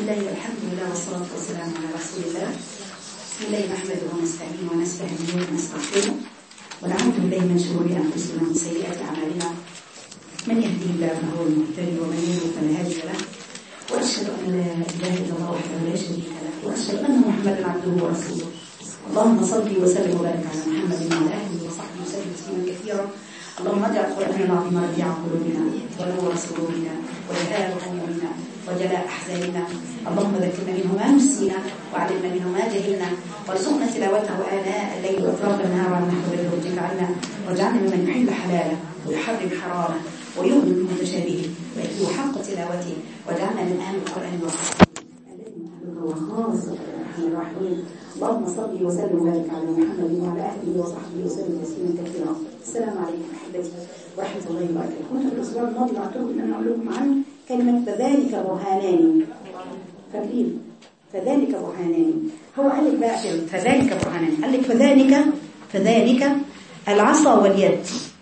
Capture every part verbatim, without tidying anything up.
الله والحمد لله والصلاة والسلام على رسول الله. بسم الله نحمده ونستعينه ونستهديه ونستغفره ونعوذ بالله من شرور أنفسنا ومن سيئات أعمالنا. من يهديه الله فهو المهتدي ومن يضلل فلا هادي له. وأشهد أن لا إله إلا الله وحده لا شريك له وأشهد أن محمدا عبده ورسوله. اللهم صل وسلم وبارك على محمد وعلى آله وصحبه وسلم تسليما كثيرا. اللهم اجعل القرآن العظيم ربيع قلوبنا ونور صدورنا وجلاء همومنا وجلاء أحزاننا. اللهم ذكرنا منه ما نسينا وعلمنا منه ما جهلنا وارزقنا تلاوته آناء الليل وأطراف النهار على نحو رضاك عنا واجعلنا ممن يحل حلاله ويحرم حرامه ويؤمن بمتشابهه ويتلو حق تلاوته واجعلنا من أهل القرآن والسنة الذي هو خاصة الرحمن الرحيم. اللهم صل وسلم وبارك على محمد وعلى آله وصحبه وسلم تسليما كثيرا. السلام عليكم أحبتي ورحمة الله وبركاته. كنت في الأسبوع الماضي أعتقد أن أنا أقول لكم عن كلمة فذلك برهانان. فاكرين فذلك برهانان؟ هو قال لك بقى فذلك برهانان، قال لك فذلك فذلك العصا واليد،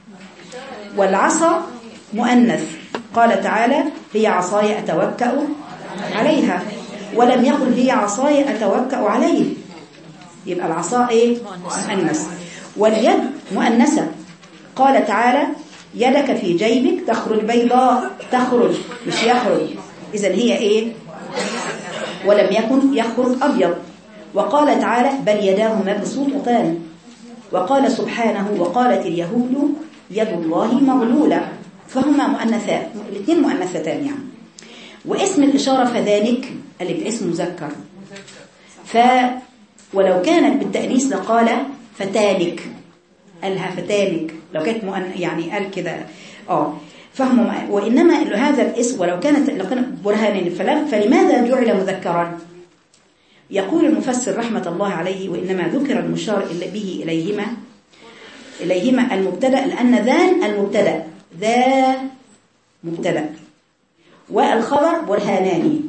والعصا مؤنث. قال تعالى هي عصاي أتوكأ عليها، ولم يقل هي عصاي أتوكأ عليه، يبقى العصا ايه؟ مؤنث. واليد مؤنثة. قال تعالى يدك في جيبك تخرج بيضاء، تخرج مش يخرج، إذن هي ايه؟ ولم يكن يخرج أبيض. وقال تعالى بل يداه مبسوطتان. وقال سبحانه وقالت اليهود يد الله مغلولة، فهما مؤنثات، الاثنين مؤنثتان يعني. واسم الإشارة فذلك اللي باسم مذكر، ف ولو كانت بالتأنيث لقال فتالك، قالها فتالك لو كانت مؤن... يعني قال كده اه فهم. وإنما هذا الاسم ولو كانت لو كانت برهانين فلم... فلماذا جعل مذكرا؟ يقول المفسر رحمة الله عليه وإنما ذكر المشار به إليهما إليهما المبتدأ، لأن ذان المبتدأ، ذا مبتدأ والخبر برهاناني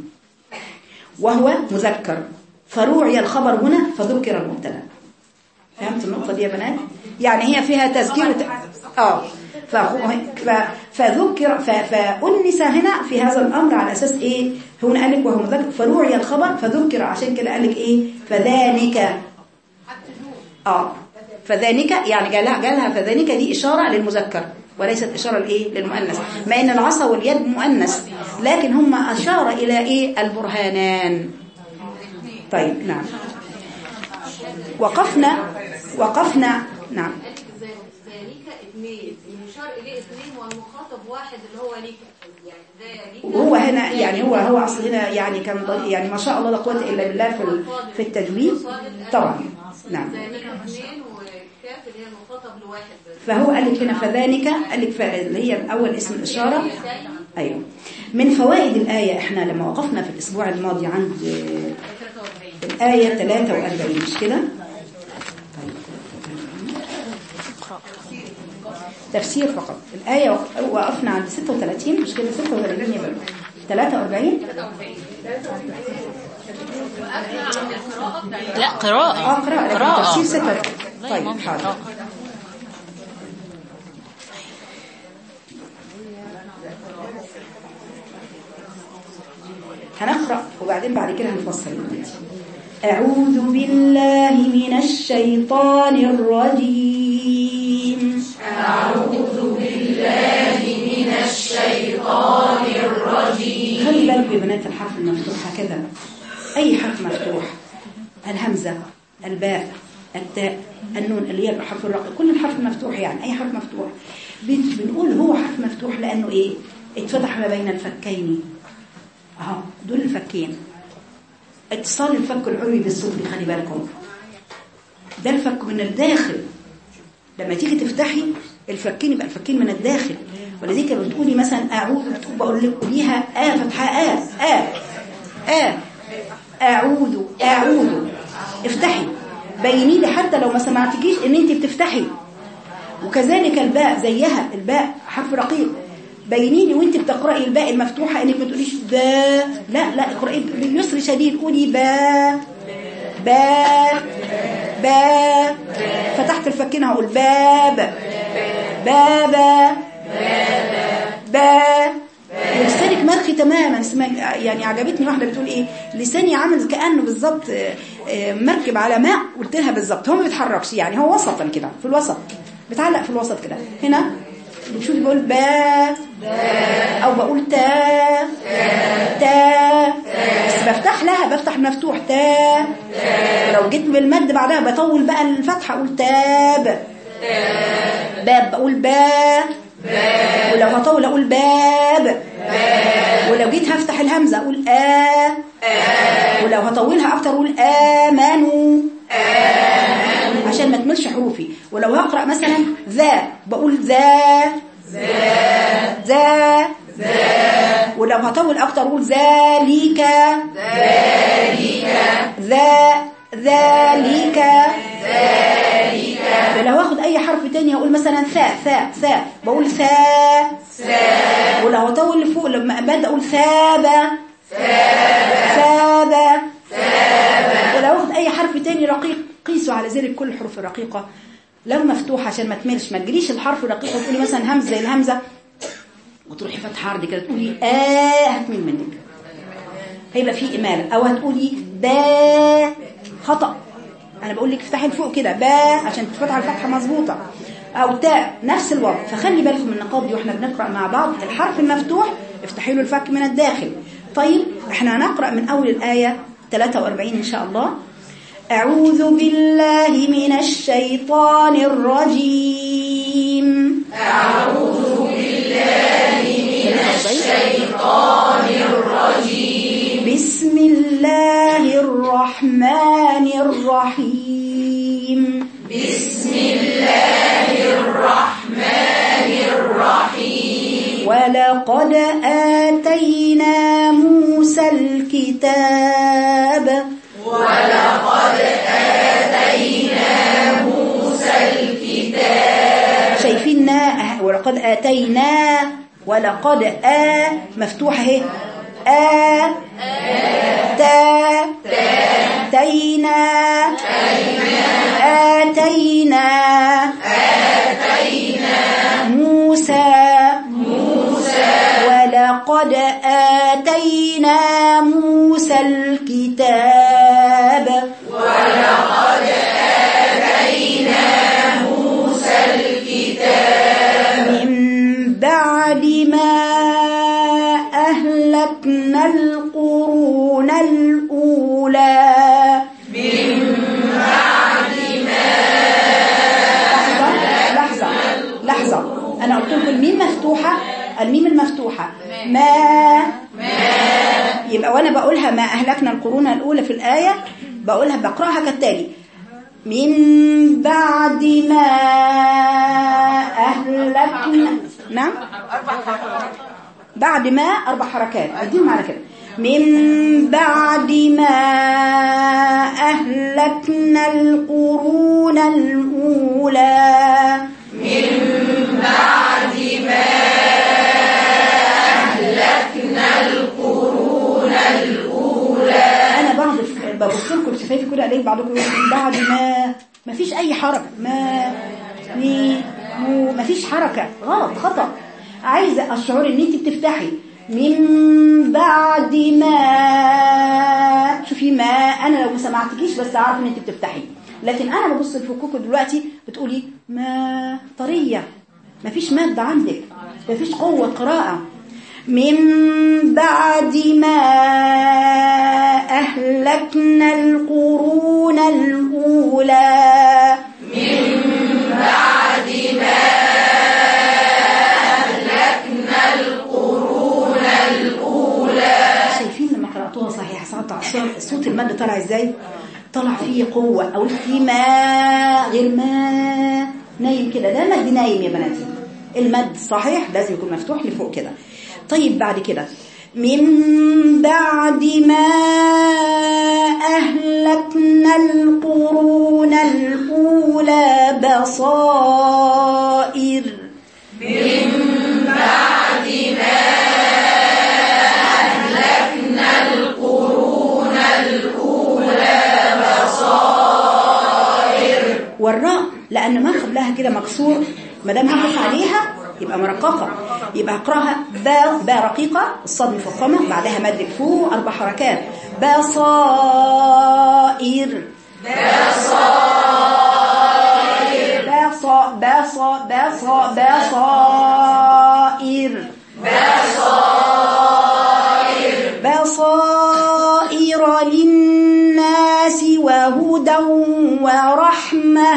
وهو مذكر، فروعي الخبر هنا فذكر المبتدا. فهمت النقطة دي يا بنات؟ يعني هي فيها تذكير وت... اه ف... ف... فذكر ف... فأنس هنا في هذا الأمر على أساس إيه؟ هنا قال لك وهو مذكر فروعي الخبر فذكر، عشان كده قال لك إيه؟ فذلك اه فذلك يعني قالها قالها فذلك دي إشارة للمذكر وليست إشارة لإيه؟ للمؤنث، ما إن العصا واليد مؤنث، لكن هم أشار إلى إيه؟ البرهانان. طيب نعم. وقفنا وقفنا نعم. ذلك اثنين، المشار إليه اثنين والمخاطب واحد اللي هو ليك يعني. وهو هنا يعني هو هو أصل هنا يعني كان يعني ما شاء الله لا قوة إلا بالله في في التجويد طبعا. نعم. ذلك اثنين وكاف اللي هي المخاطب لواحد. فهو قال لك هنا فذلك، قال لك اللي هي الأول اسم الإشارة. أيوه. من فوائد الآية احنا لما وقفنا في الأسبوع الماضي عند الآية ثلاثة وأربعين مش كده؟ تفسير فقط. الآية وقفنا عند ستة وثلاثين مش كده؟ ستة وثلاثين يبقى ثلاثة وأربعين. لا قراءة. اه قراءة. قراءة. تفسير ستة. طيب حاضر. هنقرأ وبعدين بعد كده هنفصل. أعوذ بالله من الشيطان الرجيم. أعوذ بالله من الشيطان الرجيم. خلي بالك يا بنات الحرف المفتوح هكذا، أي حرف مفتوح، الهمزة، الباء، التاء، النون اللي هي الحرف الرقيق، كل الحرف مفتوح يعني أي حرف مفتوح بنقول هو حرف مفتوح لأنه إيه؟ اتفتح ما بين الفكين اهو، دول الفكين، اتصال الفك العلوي بالسفلي. خلي بالكم ده الفك من الداخل، لما تيجي تفتحي الفكين يبقى الفكين من الداخل. ولذلك لما بتقولي مثلا اعوذ بقول لك قوليها ا فتحه ا ا ا اعوذ اعوذ، افتحي بيني لي حتى لو ما سمعتكيش ان انت بتفتحي. وكذلك الباء زيها، الباء حرف رقيق، بيني لي وانت بتقراي الباء المفتوحه انك ما تقوليش با، لا لا اقراي باليسر شديد، قولي با با با. فتحت الفكين هقول باب بابا با. ولسانك مرخي اختفي تماما. يعني عجبتني واحده بتقول ايه، لساني عامل كانه بالظبط مركب على ماء. قلت لها بالظبط هو ما بيتحركش، يعني هو وسطا كده في الوسط، بتعلق في الوسط كده. هنا بتشوفي بقول با او بقول تا تا، بس بفتح لها، بفتح المفتوح تا. لو جيت بالمد بعدها بطول بقى الفتحه، اقول تاب. باب بقول با، ولو هطول اقول باب. ولو جيت هفتح الهمزه اقول آ، ولو هطولها اكتر اقول آمنوا عشان ما تملش حروفي. ولو هقرأ مثلا ذا بقول ذا ذا، ولو هطول اكتر اقول ذلك ذا ذلك. ولو هاخد اي حرف تاني هقول مثلا ثاء ثاء ثاء بقول ثاء. ولو هطول لفوق لما ابدا اقول ثابه ثابه. ولو هاخد اي حرف تاني رقيق، قيسوا على ذلك كل الحروف الرقيقه لو مفتوحه عشان ما تملش. ما تجريش الحرف الرقيق وتقولي مثلا همزه زي الهمزه وتروحي فتحه عرض كده تقولي اه، هتميل منك، هيبقى في اماله. او هتقولي با، خطا. انا بقول لك افتحي لفوق كده با عشان تفتح الفتحه مظبوطه. او تاء نفس الوضع. فخلي بالكم من النقاط دي واحنا بنقرا مع بعض. الحرف المفتوح افتحي له الفك من الداخل. طيب احنا هنقرا من اول الايه ثلاثة وأربعين ان شاء الله. أعوذ بالله من الشيطان الرجيم. أعوذ بالله من الشيطان الرجيم. بسم الله الرحمن الرحيم. بسم الله الرحمن الرحيم. ولقد آتينا موسى الكتاب. ولقد آتينا موسى الكتاب. شايفيننا ولقد آتينا، ولقد آ مفتوحة اهي، آ تا تينا آتينا موسى ولقد آتينا موسى الكتاب. ولقد آتينا موسى الكتاب. من بعد ما أهلكنا القرون الأولى. من بعد ما لحظة لحظة لحظة، أنا قلت لكم الميم مفتوحة، الميم المفتوحة ما يبقى وانا بقولها ما اهلكنا القرون الاولى في الايه بقولها بقراها كالتالي: من بعد ما اهلكنا. نعم بعد ما اربع حركات اديهم على كده. من بعد ما اهلكنا القرون الاولى. من بعد ما أهلكنا القرون الأولى. أنا بعض ببص لكم شفايفي كده عليه بعضكم من بعد ما ما فيش أي حركة، ما مي مو ما فيش حركة، غلط خطأ. عايزة الشعور إن أنت بتفتحي من بعد ما. شوفي ما أنا لو ما سمعتكيش بس أعرف إن أنت بتفتحي، لكن أنا ببص لفكوكوا دلوقتي بتقولي ما طرية، ما فيش مادة عندك، ما فيش قوة قراءة. من بعد ما أهلكنا القرون الأولى. من بعد ما أهلكنا القرون الأولى. شايفين لما قرأتوها صحيح صوت المد طلع ازاي؟ طلع فيه قوة. أو في ما غير ما نايم كده، ده مد نايم يا بناتي. المد صحيح لازم يكون مفتوح لفوق كده. طيب بعد كده من بعد ما أهلكنا القرون الأولى بصائر. من بعد ما أهلكنا القرون الأولى بصائر. والراء لأن ما قبلها كده مكسور، ما دام هقف عليها يبقى مرققة، يبقى اقراها باء باء رقيقة، الصاد مفخمة، بعدها مد فوق أربع حركات. بصائر بصائر بصا بصا بصا بصائر بصائر بصائر للناس وهدى ورحمة.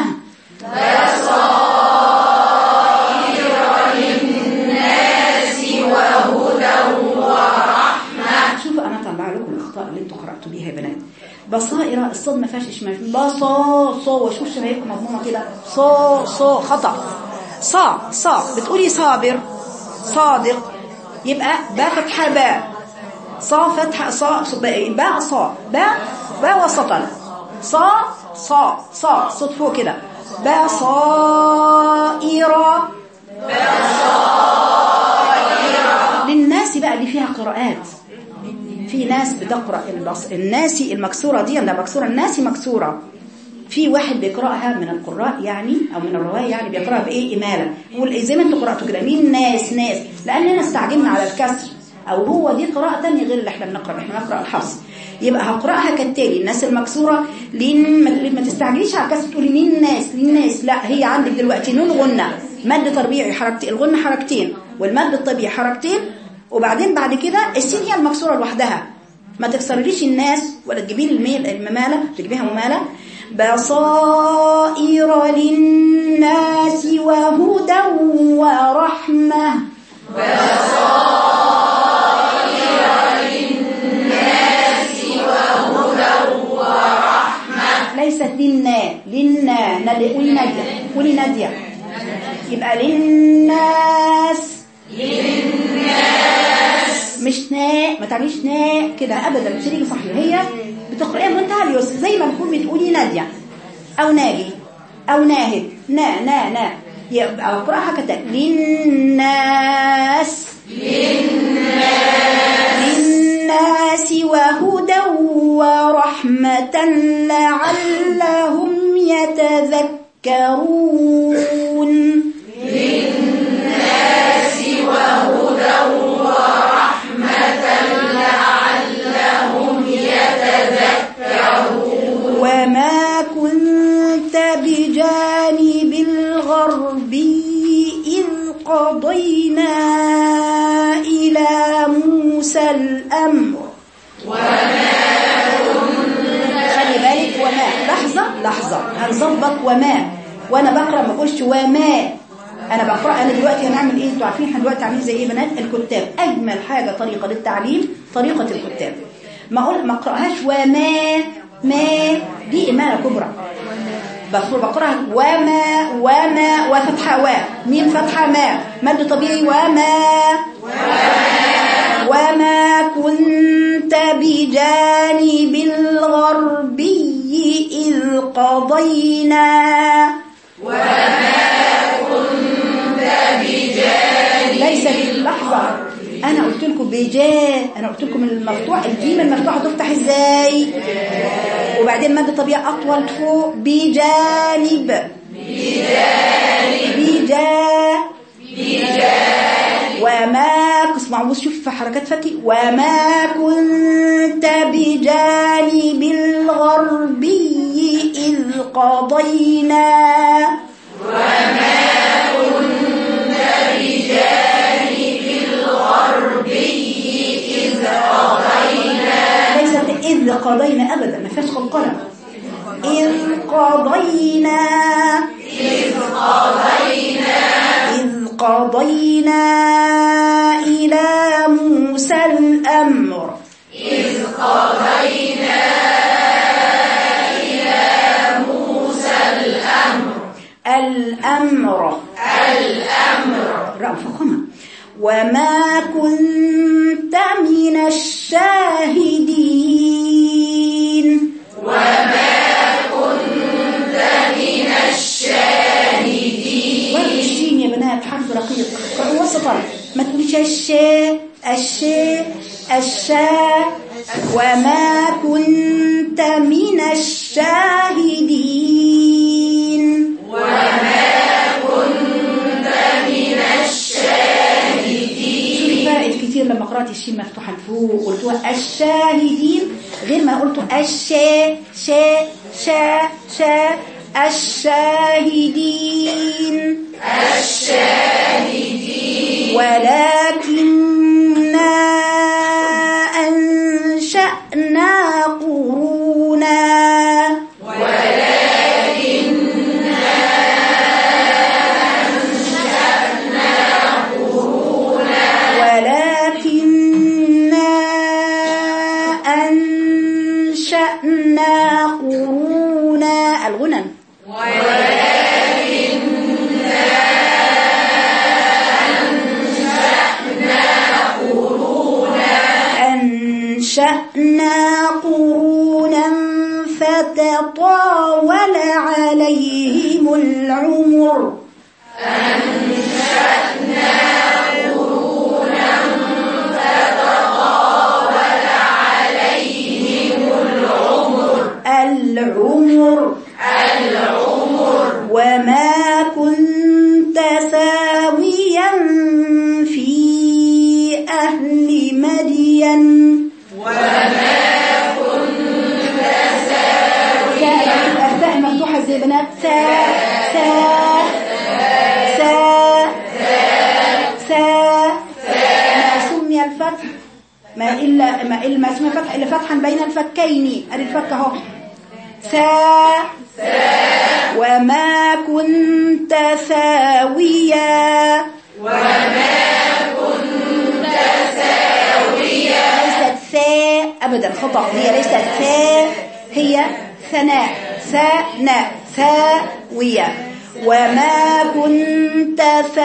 بصائر للناس وهدى ورحمة. شوفوا أنا طلع لكم الأخطاء اللي انتوا قرأتوا بيها يا بنات. بصائر الصاد ما فيهاش اشمال، بصا صا، وشوف شبايبكم مضمومة كده، صا صا خطأ. صا صا بتقولي صابر صادق، يبقى باء فتحة باء، صا فتحة صا، باء صا باء باء وسطا، صا صا صا صوت فوق كده. بصائر بصائر للناس بقى اللي فيها قراءات. في ناس بتقرأ البص... الناسي المكسورة دي، عندها مكسورة الناسي مكسورة. في واحد بيقرأها من القراء يعني أو من الرواية يعني بيقرأها بإيه إمالة، يقول زي ما انتوا قرأتوا كده مين ناس ناس، لأننا استعجلنا على الكسر، أو هو دي قراءة تانية غير اللي احنا بنقرأ، احنا بنقرأ الحفص. يبقى هقرأها كالتالي: الناس المكسورة لين ما تستعجليش على الكسر تقولي مين ناس مين ناس، لا هي عندك دلوقتي نون غنة، مد طبيعي حركتين، الغنة حركتين والمد الطبيعي حركتين، وبعدين بعد كده السين هي المكسورة لوحدها، ما تكسرليش الناس ولا تجيبي الميل الممالة تجيبيها ممالة. بصائر للناس وهدى ورحمة. بصائر للناس وهدى ورحمة. ليست للنا للنا ندى، قولي نادية قولي نادية، يبقى للناس للناس مش ناء، ما تعمليش ناء كده ابدا، مش هتيجي صحيح. هي بتقرأيها بمنتهى اليسر زي ما بتكون بتقولي نادية او ناجي او ناهد، نا نا نا، يبقى اقراها كده للناس للناس للناس وهدى ورحمة لعلهم يتذكرون. للناس وهدى ورحمة لعلهم يتذكرون. وما كنت بجانب الغربي إذ قضينا إلى موسى الأمر. وما خلي بالك وما، لحظة لحظة هنظبط وما، وأنا بقرأ ما أقولش وما، أنا بقرأ. أنا دلوقتي هنعمل إيه؟ أنتوا عارفين إحنا دلوقتي عاملين زي إيه بنات؟ الكتاب أجمل حاجة طريقة للتعليم طريقة الكتاب. ما أقول ما أقرأهاش وما ما، دي إمالة كبرى. بقرأها وما وما وفتحة و، ميم فتحة ما، مد طبيعي وما وما كنت بجانب الغربي إذ قضينا. وما كنت بجانب ليس باللحظة، أنا قلت لكم بجا، أنا قلت لكم المفتوح الجيم المفتوحة تفتح إزاي، وبعدين مد طبيعي أطول فوق بجانب بجانب بجا بجانب. وما اسمعوا شوف في حركات فتي، وما كنت بجانب الغربي إذ قضينا. وما كنت بجانب الغربي إذ قضينا. ليست إذ قضينا أبدا، ما فيهاش قلقلة. إذ قضينا إذ قضينا إذ قضينا إلى موسى الأمر. إذ قضينا إلى موسى الأمر. الأمر الأمر راء فخمة. وما كنت من الشاهدين. وما كنت من الشاهدين. ورد الشين يا بنات حرف رقيق وسطا، ما تقوليش الشاء الشاء الشاء. وما كنت من الشاهدين. وما كنت من الشاهدين. غير لما قرأت الشين مفتوحة لفوق وقلتوها الشاهدين، غير ما قلتوا الشا شا شا شا الشاهدين الشاهدين ولكننا أنشأنا قرونا ولكننا أنشأنا قرونا ولكننا أنشأنا قرونا الغنى ولكننا أنشأنا قرونا أنشأنا قرونا فتطاول عليهم العمر أنشأنا قرونا فتطاول عليهم العمر العمر العمر وما كنت ساويا في أهل مدين وما كنت ساويا الفاء مفتوحة زي بنات سا سا سا سا ما سمي الفتح ما إلا ما إلا ما سمي الفتح إلا فتحا بين الفكين أدي الفك أهو سا وما كنت ساويا وما كنت ساويا ليست ثاء أبدا خطأ، هي ليست ثاء هي ثناء ثناء ثاوية وما كنت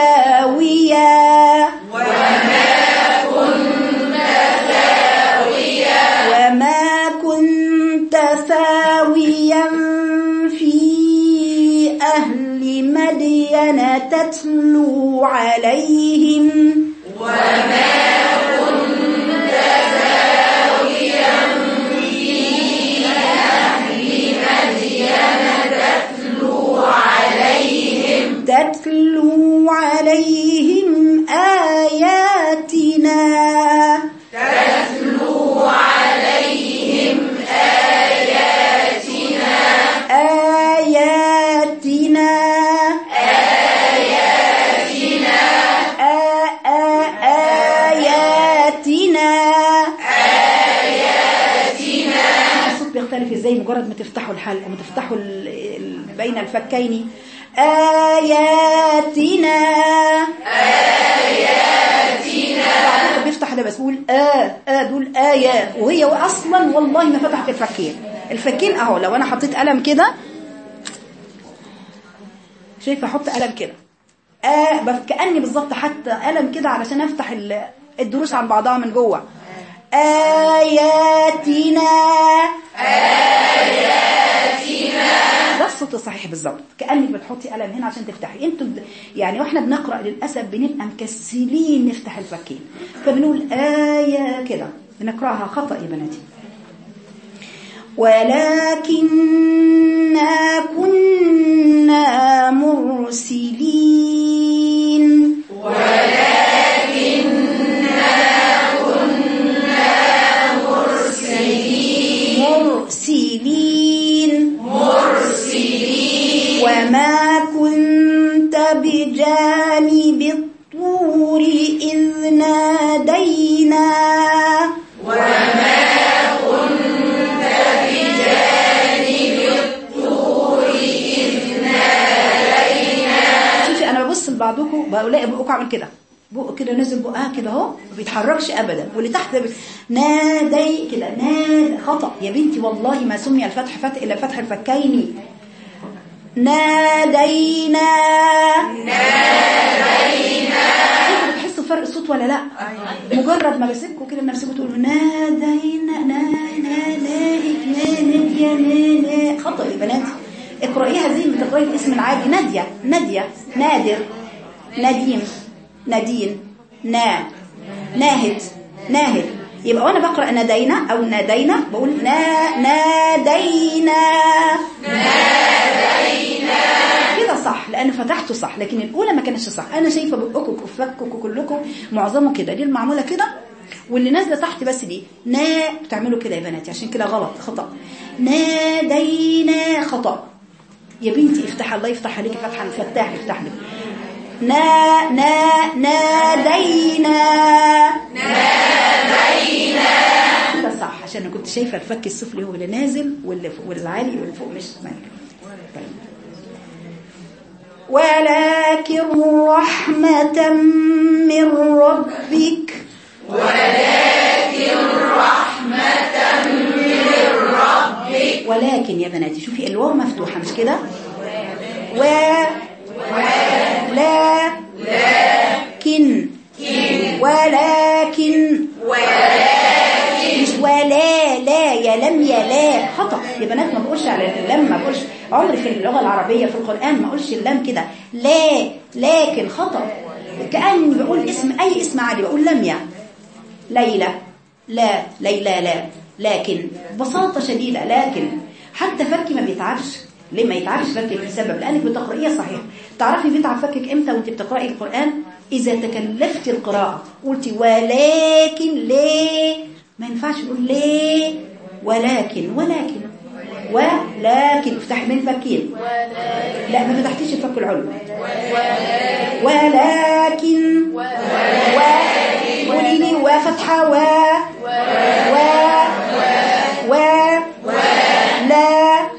ثاويا وما كنت ساويا وما كنت ثاويا في أهل مدين تتلو عليهم وما كنت ساويا في أهل مدين تتلو عليهم تتلو عليهم آياتنا تتلو عليهم آياتنا آياتنا آياتنا آ- آ- آياتنا آياتنا الصوت بيختلف ازاي مجرد ما تفتحوا الحلقة ما تفتحوا ال- ال- بين الفكين آياتنا آياتنا بعضهم بيفتح ده بس بيقول آه آه دول آيات وهي أصلا والله ما فتحت الفكين الفكين أهو لو أنا حطيت قلم كده شايفة أحط قلم كده آه بس كأني بالظبط حتى قلم كده علشان أفتح ال- الدروس عن بعضها من جوه آياتنا ده الصوت الصحيح بالظبط كأنك بتحطي قلم هنا عشان تفتحي انتوا ب... يعني واحنا بنقرأ للأسف بنبقى مكسلين نفتح الفكين فبنقول آية كده بنقرأها خطأ يا بناتي ولكننا كنا مرسلين ولكننا كنا مرسلين مرسلين مرسلين وما كنت بجانب الطور إذ نادينا وما كنت بجانب الطور إذ نادينا شوفي انا ببص لبعضكم بلاقي بقكم عامل كده بق كده نزل بقها كده اهو ما بيتحركش ابدا واللي تحت ب... نادي كده نادي خطأ يا بنتي والله ما سمي الفتح فتح الا فتح الفكين نادينا نادينا انتوا بتحسوا فرق الصوت ولا لا مجرد ما بسيبكم كده نفسكم تقولوا نادينا نا نا ناهك ناهك يا نا خطأ يا بناتي اقرأيها زي ما تقرأي الاسم العادي نادية نادية نادر نديم ندين نا ناهد ناهد يبقى وانا بقرأ نادينا او نادينا بقول نا نادينا نادينا كده صح لان فتحته صح لكن الاولى ما كانتش صح انا شايفه بقكم وفككم كلكم معظمه كده دي المعموله كده واللي نازله تحت بس دي نا، بتعملوا كده يا بناتي عشان كده غلط، خطأ. نادينا خطأ يا بنتي، افتح الله يفتح عليك فتحا فتاح يفتح لك. نا نا نادينا نادينا كده صح، عشان انا كنت شايفه الفك السفلي هو اللي نازل واللي والعالي واللي فوق مش سامع. طيب ولكن رحمة من ربك، ولكن رحمة من ربك. ولكن يا بناتي شوفي الواو مفتوحة مش كده، و لا لكن ولكن مش ولا لا يا لم يا لا، خطأ يا بنات. ما بقولش على اللام، ما بقولش عمري في اللغة العربية في القرآن ما بقولش اللام كده لا، لكن خطأ. كأني بقول اسم أي اسم عادي بقول لم يا ليلى لا ليلى لا، لكن ببساطة شديدة. لكن حتى فكي ما بيتعبش. ليه ما يتعبش فكك؟ بسبب لأنك بتقرأيها صحيح. تعرفي بيتعب فكك امتى وانت بتقرأي القرآن؟ إذا تكلفت القراءة قلتي ولكن ليه، ما ينفعش نقول ليه ولكن ولكن ولكن افتحي من فكين، لا ما فتحتيش الفك العلوي. ولكن قولي لي وفتحة و و و لا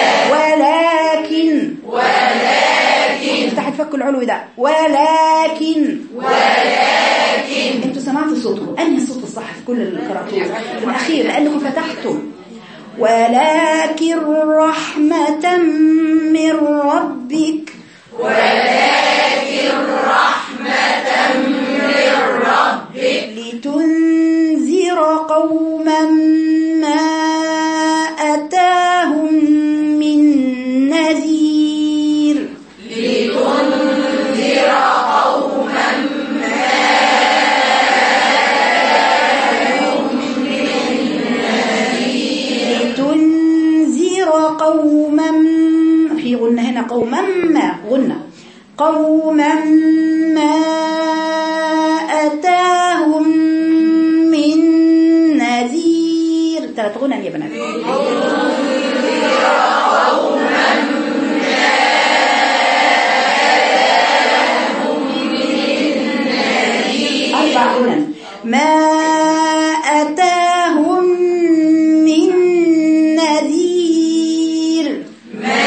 ولكن ولكن افتحي الفك العلوي ده ولكن ولكن انتوا سمعتوا صوته، انهي الصوت الصح في كل القراءات الاخير لانكم فتحتم. ولكن رحمة من ربك، ولكن رحمة من ربك لتنذر قوما ما أتاهم من نذير، لتنذر قوما ما أتاهم من نذير، لتنذر قوما في غنة هنا قوما ما غنة قوما ما أتاهم من نذير. ثلاث غنى يا بنات. أربع غنى ما أتاهم من نذير، ما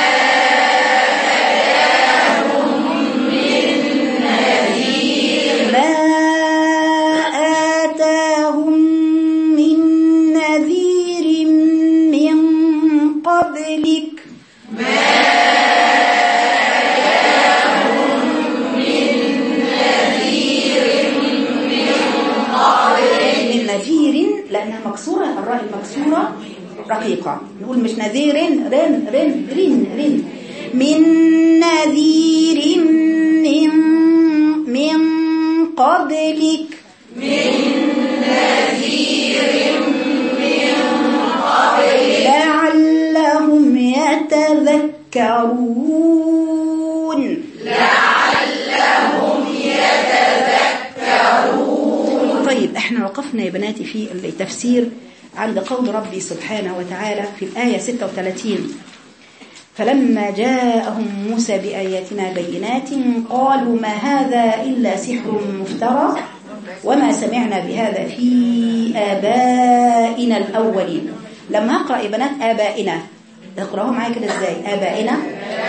آتاهم من نذير من قبلك، ما آتاهم من نذير من قبلك. من نذير لأنها مكسورة، الراء المكسورة رقيقة، نقول مش نذير رن رن رن رن من نذير من من قبلك، من نذير من قبلك لعلهم يتذكرون، لعلهم يتذكرون. طيب احنا وقفنا يا بناتي في التفسير عند قول ربي سبحانه وتعالى في الآية ستة وثلاثين فلما جاءهم موسى بآياتنا بينات قالوا ما هذا إلا سحر مفترى وما سمعنا بهذا في آبائنا الأولين. لما أقرأ يا بنات آبائنا اقرأهم معايا كده ازاي؟ آبائنا.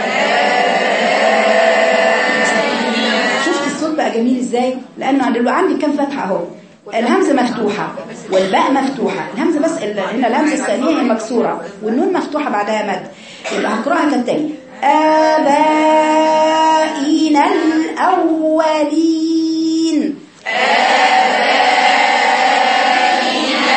شفت الصوت بقى جميل ازاي؟ لأنه عندي كم فتحة اهو، الهمزة مفتوحة والباء مفتوحة، الهمزة بس هنا الهمزة الثانية هي مكسورة والنون مفتوحة بعدها مد، يبقى هقرأها كالتالي آبائنا الأولين، آبائنا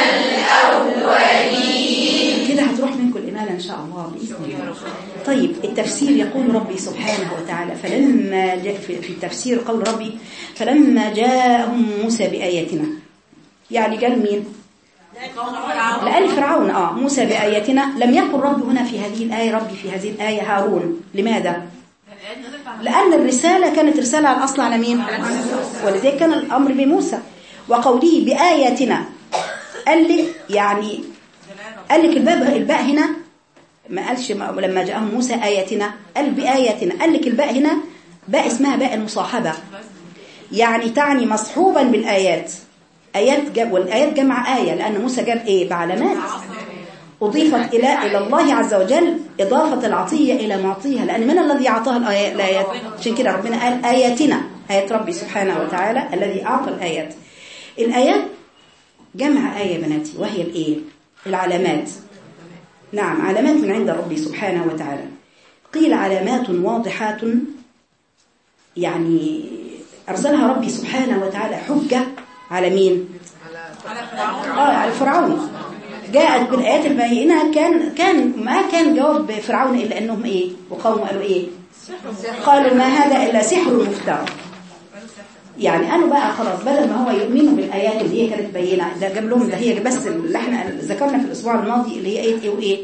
الأولين. كده هتروح منكم الإمالة إن شاء الله بإذن الله. طيب التفسير يقول ربي سبحانه وتعالى فلما جاء في التفسير قول ربي فلما جاءهم موسى بآياتنا، يعني قال مين؟ لآل فرعون. آه موسى بآياتنا. لم يقل رب هنا في هذه الآية ربي في هذه الآية هارون. لماذا؟ لأن الرسالة كانت رسالة على الأصل على مين؟ ولذلك كان الأمر بموسى. وقوله بآياتنا قال لك يعني قال لك الباء الباء هنا ما قالش لما جاءهم موسى آياتنا، قال بآياتنا. قال لك الباء هنا باء اسمها باء المصاحبة، يعني تعني مصحوبا بالآيات. آيات جاب، والآيات جمع آية لأن موسى جاب إيه؟ بعلامات أضيفت إلى إلى الله عز وجل إضافة العطية إلى معطيها، لأن من الذي أعطاها الآيات؟ عشان كده ربنا قال آياتنا، آيات ربي سبحانه وتعالى الذي أعطى الآيات. الآيات جمع آية بناتي، وهي الإيه؟ العلامات. نعم، علامات من عند ربي سبحانه وتعالى. قيل علامات واضحات، يعني أرسلها ربي سبحانه وتعالى حجة على مين؟ آه على فرعون. جاءت بالآيات البينة. كان كان ما كان جواب فرعون إلا أنهم إيه؟ وقوموا قالوا إيه؟ قالوا ما هذا إلا سحر مفترى. يعني قالوا بقى خلاص بدل ما هو يؤمنوا بالآيات اللي هي كانت بينة، ده جاب لهم ده هي بس اللي احنا ذكرنا في الأسبوع الماضي اللي هي إيه وإيه؟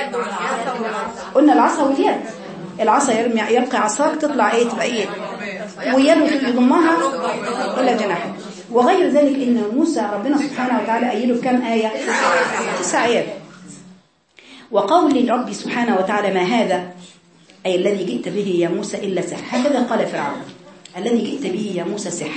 قلنا العصا واليد. العصا يرمي يلقي عصاك تطلع إيه؟ تبقى إيه؟ ويده يضمها إلى جناحه. وغير ذلك إن موسى ربنا سبحانه وتعالى أيده بكم آية؟ تسع آيات. وقول ربي سبحانه وتعالى ما هذا أي الذي جئت به يا موسى إلا سحر، هكذا قال فرعون الذي جئت به يا موسى سحر.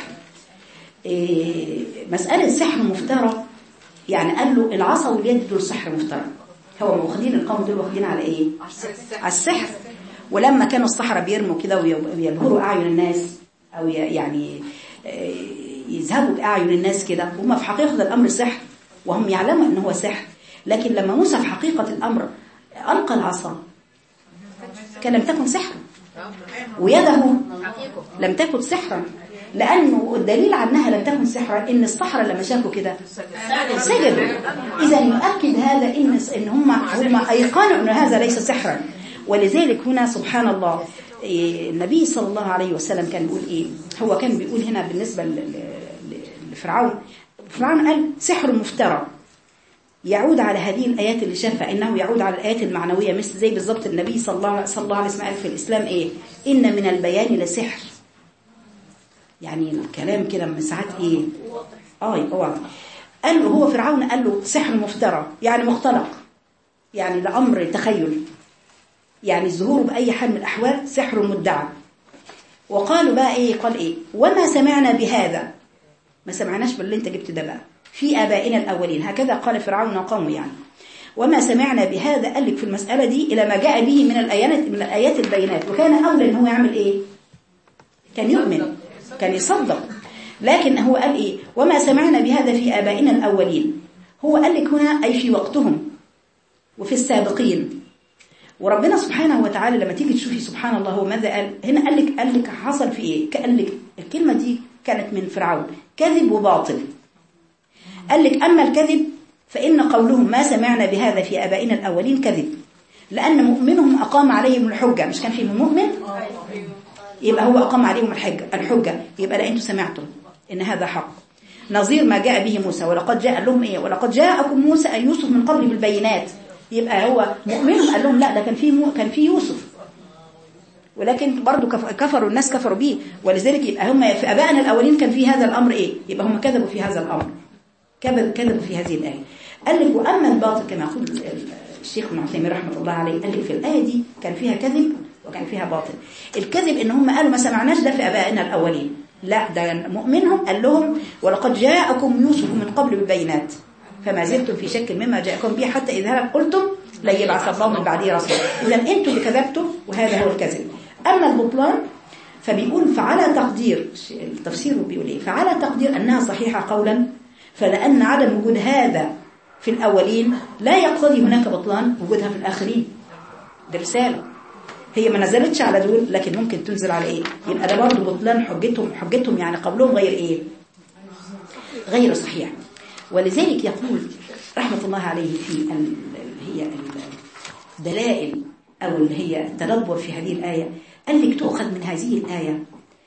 إيه مسألة سحر مفترى، يعني قال له العصا واليد دول سحر مفترى. هو واخدين القوم دول واخدين على إيه؟ على السحر. ولما كانوا السحرة بيرموا كده ويبهروا أعين الناس أو يعني يذهبوا بأعين الناس كده، وهم في حقيقة الأمر سحر وهم يعلموا أنه هو سحر. لكن لما موسى في حقيقة الأمر ألقى العصا كان لم تكن سحرا، ويده لم تكن سحرا، لأنه الدليل عنها لم تكن سحرا إن السحرة لما شافوا كده سجدوا. إذا يؤكد هذا إن إن هم هم أيقنوا أن هذا ليس سحرا. ولذلك هنا سبحان الله النبي صلى الله عليه وسلم كان بيقول إيه؟ هو كان بيقول هنا بالنسبة لفرعون، فرعون قال سحر مفترى، يعود على هذه الآيات اللي شافها، إنه يعود على الآيات المعنوية، مثل زي بالضبط النبي صلى الله صلى الله عليه وسلم في الإسلام إيه؟ إن من البيان لسحر. يعني الكلام كده من ساعات إيه؟ آه يبقى قال له هو فرعون قال له سحر مفترى، يعني مختلق، يعني لأمر تخيل، يعني الظهور بأي حال من الأحوال سحر مدعى. وقالوا بقى إيه؟ قال إيه؟ وما سمعنا بهذا، ما سمعناش باللي انت جبت ده بقى في آبائنا الأولين. هكذا قال فرعون وقومه، يعني وما سمعنا بهذا. قال لك في المسألة دي إلى ما جاء به من الآيات من الآيات البينات، وكان أولى إن هو يعمل إيه؟ كان يؤمن، كان يصدق. لكن هو قال إيه؟ وما سمعنا بهذا في آبائنا الأولين. هو قال لك هنا أي في وقتهم وفي السابقين. وربنا سبحانه وتعالى لما تيجي تشوفي سبحان الله هو ماذا قال هنا؟ قال لك قال لك حصل في إيه؟ قال لك الكلمة دي كانت من فرعون كذب وباطل. قال لك أما الكذب فإن قولهم ما سمعنا بهذا في آبائنا الأولين كذب، لأن مؤمنهم أقام عليهم الحجة. مش كان فيهم مؤمن؟ يبقى هو أقام عليهم الحجة الحجة يبقى لا أنتم سمعتم إن هذا حق، نظير ما جاء به موسى. ولقد جاء لهم إيه؟ ولقد جاءكم موسى أي يوسف من قبل بالبينات. يبقى هو مؤمنهم قال لهم لا ده كان فيه مو... كان فيه يوسف، ولكن برضو كفروا الناس كفروا به. ولذلك يبقى هم في آبائنا الأولين كان في هذا الأمر إيه؟ يبقى هم كذبوا في هذا الأمر، كذبوا في هذه الآية. قال لك وأما الباطل كما يقول الشيخ ابن عثيمين رحمة الله عليه، قال لك في الآية دي كان فيها كذب وكان فيها باطل. الكذب إن هم قالوا ما سمعناش ده في آبائنا الأولين، لا ده مؤمنهم قال لهم ولقد جاءكم يوسف من قبل بالبينات فما زلتم في شك مما جاءكم به حتى إذا قلتم لا يبعث الله من بعده رسولا. إذا أنتم اللي كذبتم وهذا هو الكذب. أما البطلان فبيقول فعلى تقدير، التفسير بيقول إيه؟ فعلى تقدير أنها صحيحة قولا، فلأن عدم وجود هذا في الأولين لا يقتضي هناك بطلان وجودها في الآخرين. ده رسالة هي ما نزلتش على دول لكن ممكن تنزل على إيه؟ يبقى ده برضه بطلان حجتهم حجتهم يعني قبلهم غير إيه؟ غير صحيح. ولذلك يقول رحمة الله عليه في ال هي الدلائل أو اللي هي التدبر في هذه الآية، قال لك تؤخذ من هذه الآية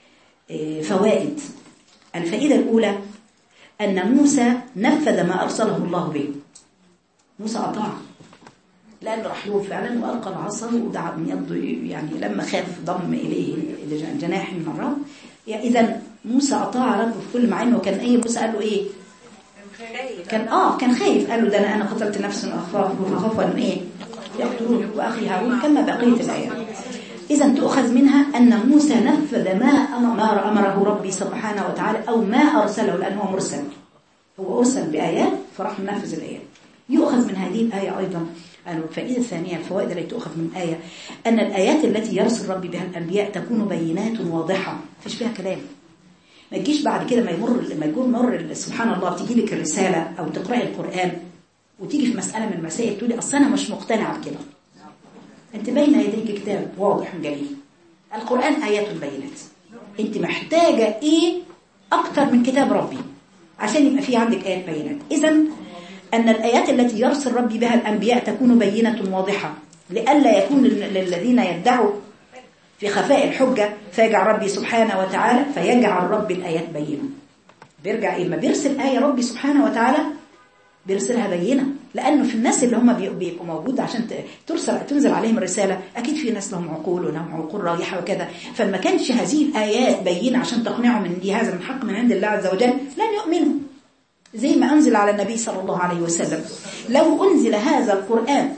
فوائد. الفائدة الأولى أن موسى نفذ ما أرسله الله به. موسى أطاع لأنه راح له فعلا وألقى العصا ودعا من يده، يعني لما خاف ضم إليه جناح من الرب. يعني إذا موسى أطاع ربه في كل، مع انه كان ايه موسى قال له ايه؟ كان اه كان خايف، قال له ده انا انا قتلت نفسا اخاف ان ايه يقتلوني واخي هارون، كما بقيه الايات. اذا تؤخذ منها ان موسى نفذ ما ما امره ربي سبحانه وتعالى، او ما ارسله، لانه مرسل، هو ارسل بايات فراح منفذ الايات. يؤخذ من هذه الايه ايضا الفائده الثانيه، الفوائد التي تؤخذ من الايه، ان الايات التي يرسل ربي بها الانبياء تكون بينات واضحه، مفيش فيها كلام. ما تجيش بعد كده ما يمر لما يكون مر سبحان الله بتيجي لك الرساله او تقراي القران وتيجي في مساله من المسائل تقولي اصل انا مش مقتنعه بكده. انت بين يديك كتاب واضح جليل، القران ايات بينات، انت محتاجه ايه اكتر من كتاب ربي عشان يبقى في عندك ايات بينات. اذا ان الايات التي يرسل ربي بها الانبياء تكون بينه واضحه، لئلا يكون للذين يدعوا في خفاء الحجة فيجعل ربي سبحانه وتعالى فيجعل ربي الآيات بينة. بيرجع إما بيرسل آية ربي سبحانه وتعالى بيرسلها بينة، لأنه في الناس اللي هم بيبقوا موجود عشان ترسل تنزل عليهم الرسالة أكيد في ناس لهم عقول ولهم عقول رايحة وكذا، فما كانش هذه الآيات بينة عشان تقنعهم من دي هذا من حق من عند الله عز وجل لن يؤمنوا. زي ما أنزل على النبي صلى الله عليه وسلم، لو أنزل هذا القرآن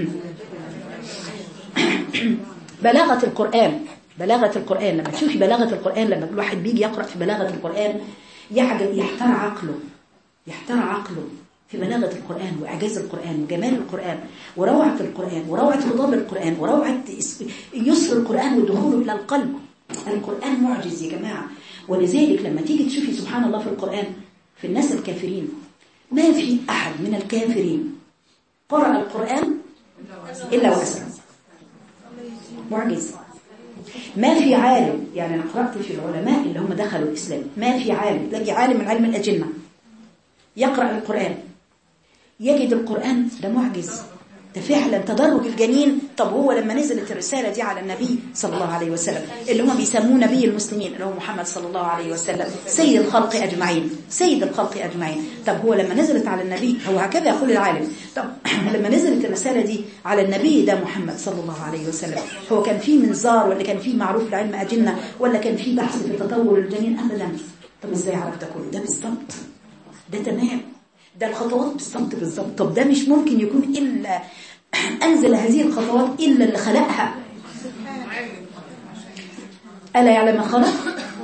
بلاغة القرآن بلاغة القرآن لما تشوفي بلاغة القرآن، لما الواحد بيجي يقرأ في بلاغة القرآن يعجب، يحتار عقله يحتار عقله في بلاغة القرآن وإعجاز القرآن وجمال القرآن وروعة القرآن وروعة خطاب القرآن وروعة يسر القرآن ودخوله إلى القلب. القرآن معجز يا جماعة. ولذلك لما تيجي تشوفي سبحان الله في القرآن في الناس الكافرين، ما في أحد من الكافرين قرأ القرآن إلا وأسلم، معجز. ما في عالم، يعني أنا قرأت في العلماء اللي هم دخلوا الإسلام، ما في عالم تلاقي عالم من علم الأجنة يقرأ القرآن يجد القرآن ده معجز، ده فعلا تدرج الجنين. طب هو لما نزلت الرسالة دي على النبي صلى الله عليه وسلم اللي هم بيسموه نبي المسلمين اللي هو محمد صلى الله عليه وسلم سيد الخلق أجمعين سيد الخلق أجمعين طب هو لما نزلت على النبي، هو هكذا يقول العالم، طب لما نزلت الرسالة دي على النبي ده محمد صلى الله عليه وسلم، هو كان فيه منظار ولا كان فيه معروف لعلم أجنة ولا كان فيه بحث في تطور الجنين؟ أبدا. طب ازاي عرفت كله ده بالضبط؟ ده تمام، ده الخطوات بالضبط بالضبط. طب ده مش ممكن يكون إلا أنزل هذه الخطوات إلا اللي خلقها. ألا يعلم ما خلق؟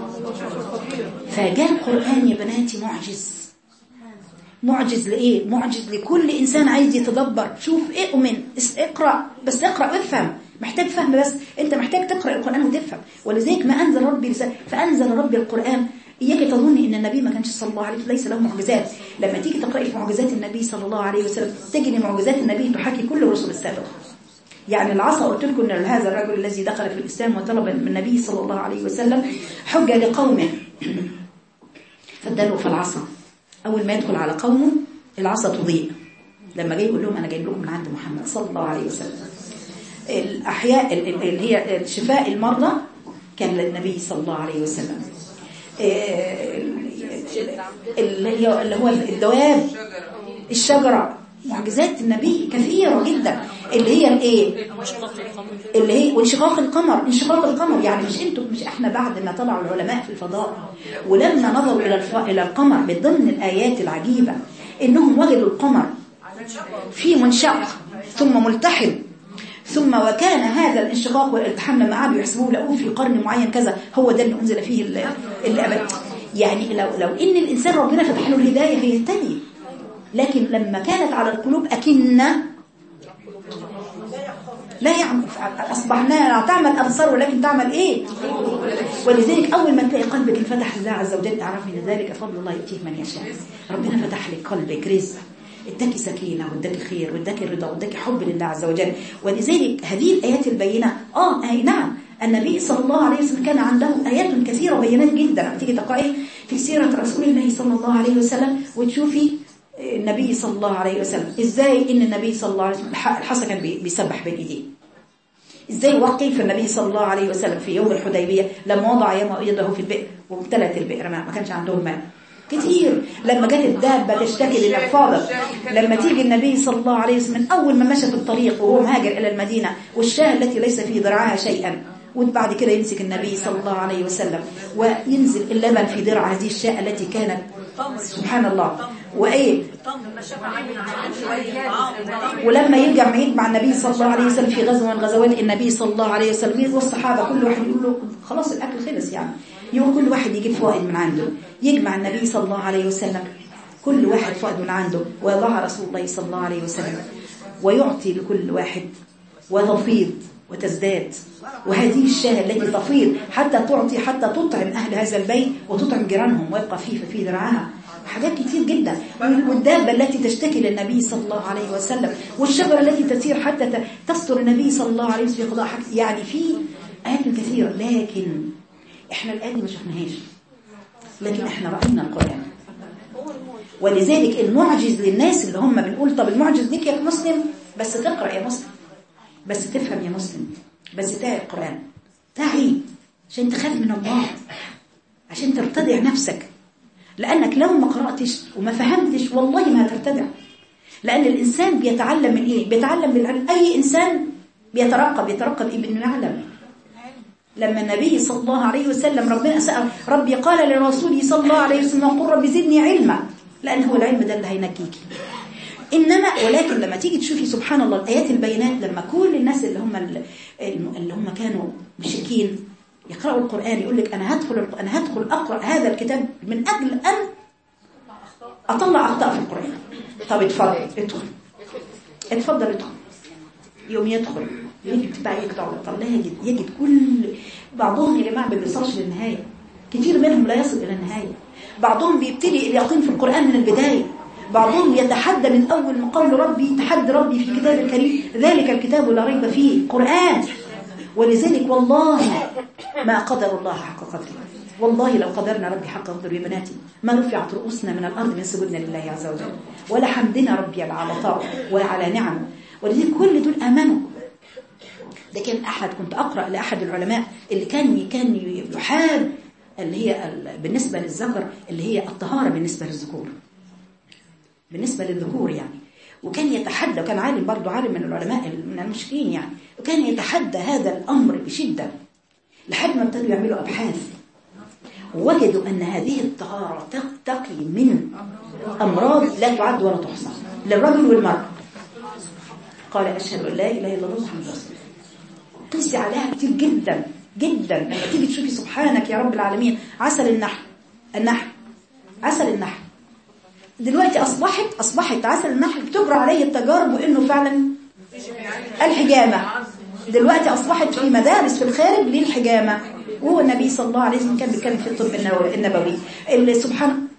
فجاء القرآن يا بناتي معجز. معجز لإيه؟ معجز لكل إنسان عايز يتدبر. شوف اؤمن اقرأ، بس اقرأ وافهم، محتاج فهم، بس انت محتاج تقرأ القرآن وتفهم. ولذلك ما أنزل ربي رسالة فأنزل ربي القرآن. إياك تظن إن النبي ما كانش صلى الله عليه وسلم ليس له معجزات. لما تيجي تقرأي في معجزات النبي صلى الله عليه وسلم تجد معجزات النبي تحكي كل الرسل السابقة. يعني العصا قلت لكم أن هذا الرجل الذي دخل في الإسلام وطلب من النبي صلى الله عليه وسلم حجة لقومه فاداله في العصا. أول ما يدخل على قومه العصا تضيء. لما جاي يقول لهم أنا جاي لكم من عند محمد صلى الله عليه وسلم. الأحياء اللي هي شفاء المرضى كان للنبي صلى الله عليه وسلم. اللي هو الدواب، الشجرة، معجزات النبي كثيرة جدا. اللي هي الايه اللي هي وانشقاق القمر. انشقاق القمر يعني مش انتم مش احنا بعد ما طلعوا العلماء في الفضاء ولما نظروا الى الف... الى القمر من ضمن الايات العجيبة انهم وجدوا القمر في منشق ثم ملتحم، ثم وكان هذا الانشقاق والالتحام لما عادوا يحسبوه لقوه في قرن معين كذا، هو ده اللي انزل فيه اللي أبد. يعني لو لو ان الانسان ربنا فتح له الهدايه هيهتدي، لكن لما كانت على القلوب اكنه لا يعمل، اصبحنا تعمل ابصار ولكن تعمل ايه. ولذلك اول ما تلاقي قلبك انفتح لله عز وجل اعرفي ان ذلك فضل الله يؤتيه من يشاء. ربنا فتح لك قلبك رزق، اداكي سكينه واداكي خير واداكي رضا واداكي حب لله عز وجل. ولذلك هذه الايات البينه اه اي نعم النبي صلى الله عليه وسلم كان عنده ايات كثيره وبينات جدا. تيجي تقراي في سيره رسول الله صلى الله عليه وسلم وتشوفي النبي صلى الله عليه وسلم ازاي ان النبي صلى الله عليه وسلم الحصى كان بيسبح بين ايديه، ازاي وقف النبي صلى الله عليه وسلم في يوم الحديبيه لما وضع يده في البئر وامتلت البئر ماء، ما كانش عندهم ماء كتير. لما جت الدابه تشتكي للفاضل، لما تيجي النبي صلى الله عليه وسلم اول ما مشى في الطريق وهو مهاجر الى المدينه والشاه التي ليس في ذراعها شيئا وبعد كده يمسك النبي صلى الله عليه وسلم وينزل اللبن في درع هذه الشاة التي كانت سبحان الله وإيه ولما يرجع معيد مع النبي صلى الله عليه وسلم في غزوة من غزوات النبي صلى الله عليه وسلم والصحابة كل واحد يقول له خلاص الأكل خلص يعني يقول كل واحد يجيب فائض من عنده يجمع النبي صلى الله عليه وسلم كل واحد فائض من عنده ويضع رسول الله صلى الله عليه وسلم ويعطي لكل واحد وتفيض وتزداد وهذه الشاة التي تفيض حتى تعطي حتى تطعم أهل هذا البيت وتطعم جيرانهم ويبقى فيه في ذراعها حاجات كتير جدا والدابة التي تشتكي للنبي صلى الله عليه وسلم والشجرة التي تسير حتى تستر النبي صلى الله عليه وسلم في قضاء حاجة يعني في آيات كثيرة لكن احنا الآيات ما شفناهاش لكن احنا رأينا القرآن ولذلك المعجز للناس اللي هم بنقول طب المعجز ليك يا مسلم بس تقرأ يا مسلم بس تفهم يا مسلم بس تعي القرآن تعي عشان تخاف من الله عشان ترتدع نفسك لأنك لو ما قرأتش وما فهمتش والله ما هترتدع لأن الإنسان بيتعلم من إيه بيتعلم بالعلم أي إنسان بيترقب يترقب إيه بأنه يعلم لما النبي صلى الله عليه وسلم ربنا سأل ربي قال لرسوله صلى الله عليه وسلم قل ربي زدني علما لأن هو العلم ده اللي هينجيك إنما ولكن لما تيجي تشوفي سبحان الله الآيات البينات لما كل الناس اللي هم اللي هم كانوا مشركين يقرأوا القرآن يقول لك أنا هدخل أنا هدخل أقرأ هذا الكتاب من أجل أن أطلع أخطاء في القرآن طب اتفضل ادخل اتفضل ادخل يوم يدخل يجد بقى يقطع طب لا يجد يجد كل بعضهم يا جماعة ما بيوصلش للنهاية كتير منهم لا يصل إلى النهاية بعضهم بيبتدي اليقين في القرآن من البداية بعضهم يتحدى من أول مقام ربي تحدى ربي في كتاب الكريم ذلك الكتاب لا ريب فيه قرآن ولذلك والله ما قدر الله حق قدره والله لو قدرنا ربي حق قدره يا بناتي ما رفعت رؤوسنا من الأرض من سجودنا لله عز وجل ولا حمدنا ربي على عطاء ولا على نعمه ولذلك كل دول آمنوا ده كان أحد كنت أقرأ لأحد العلماء اللي كان كان يحاب اللي هي بالنسبة للذكر اللي هي الطهارة بالنسبة للذكور بالنسبة للذكور يعني وكان يتحدى وكان عالم برضو عالم من العلماء من المشركين يعني وكان يتحدى هذا الأمر بشدة لحد ما ابتدوا يعملوا أبحاث ووجدوا أن هذه الطهارة تقي من أمراض لا تعد ولا تحصى للرجل والمرأة قال أشهد أن لا إله إلا الله محمد رسول الله قيسي عليها كتير جدا جدا لما تيجي تشوفي سبحانك يا رب العالمين عسل النحل النحل عسل النحل دلوقتي أصبحت أصبحت عسل النحل بتجرى عليه التجارب وإنه فعلا الحجامة دلوقتي أصبحت في مدارس في الخارج للحجامة وهو النبي صلى الله عليه وسلم كان بيتكلم في الطب النبوي سبحان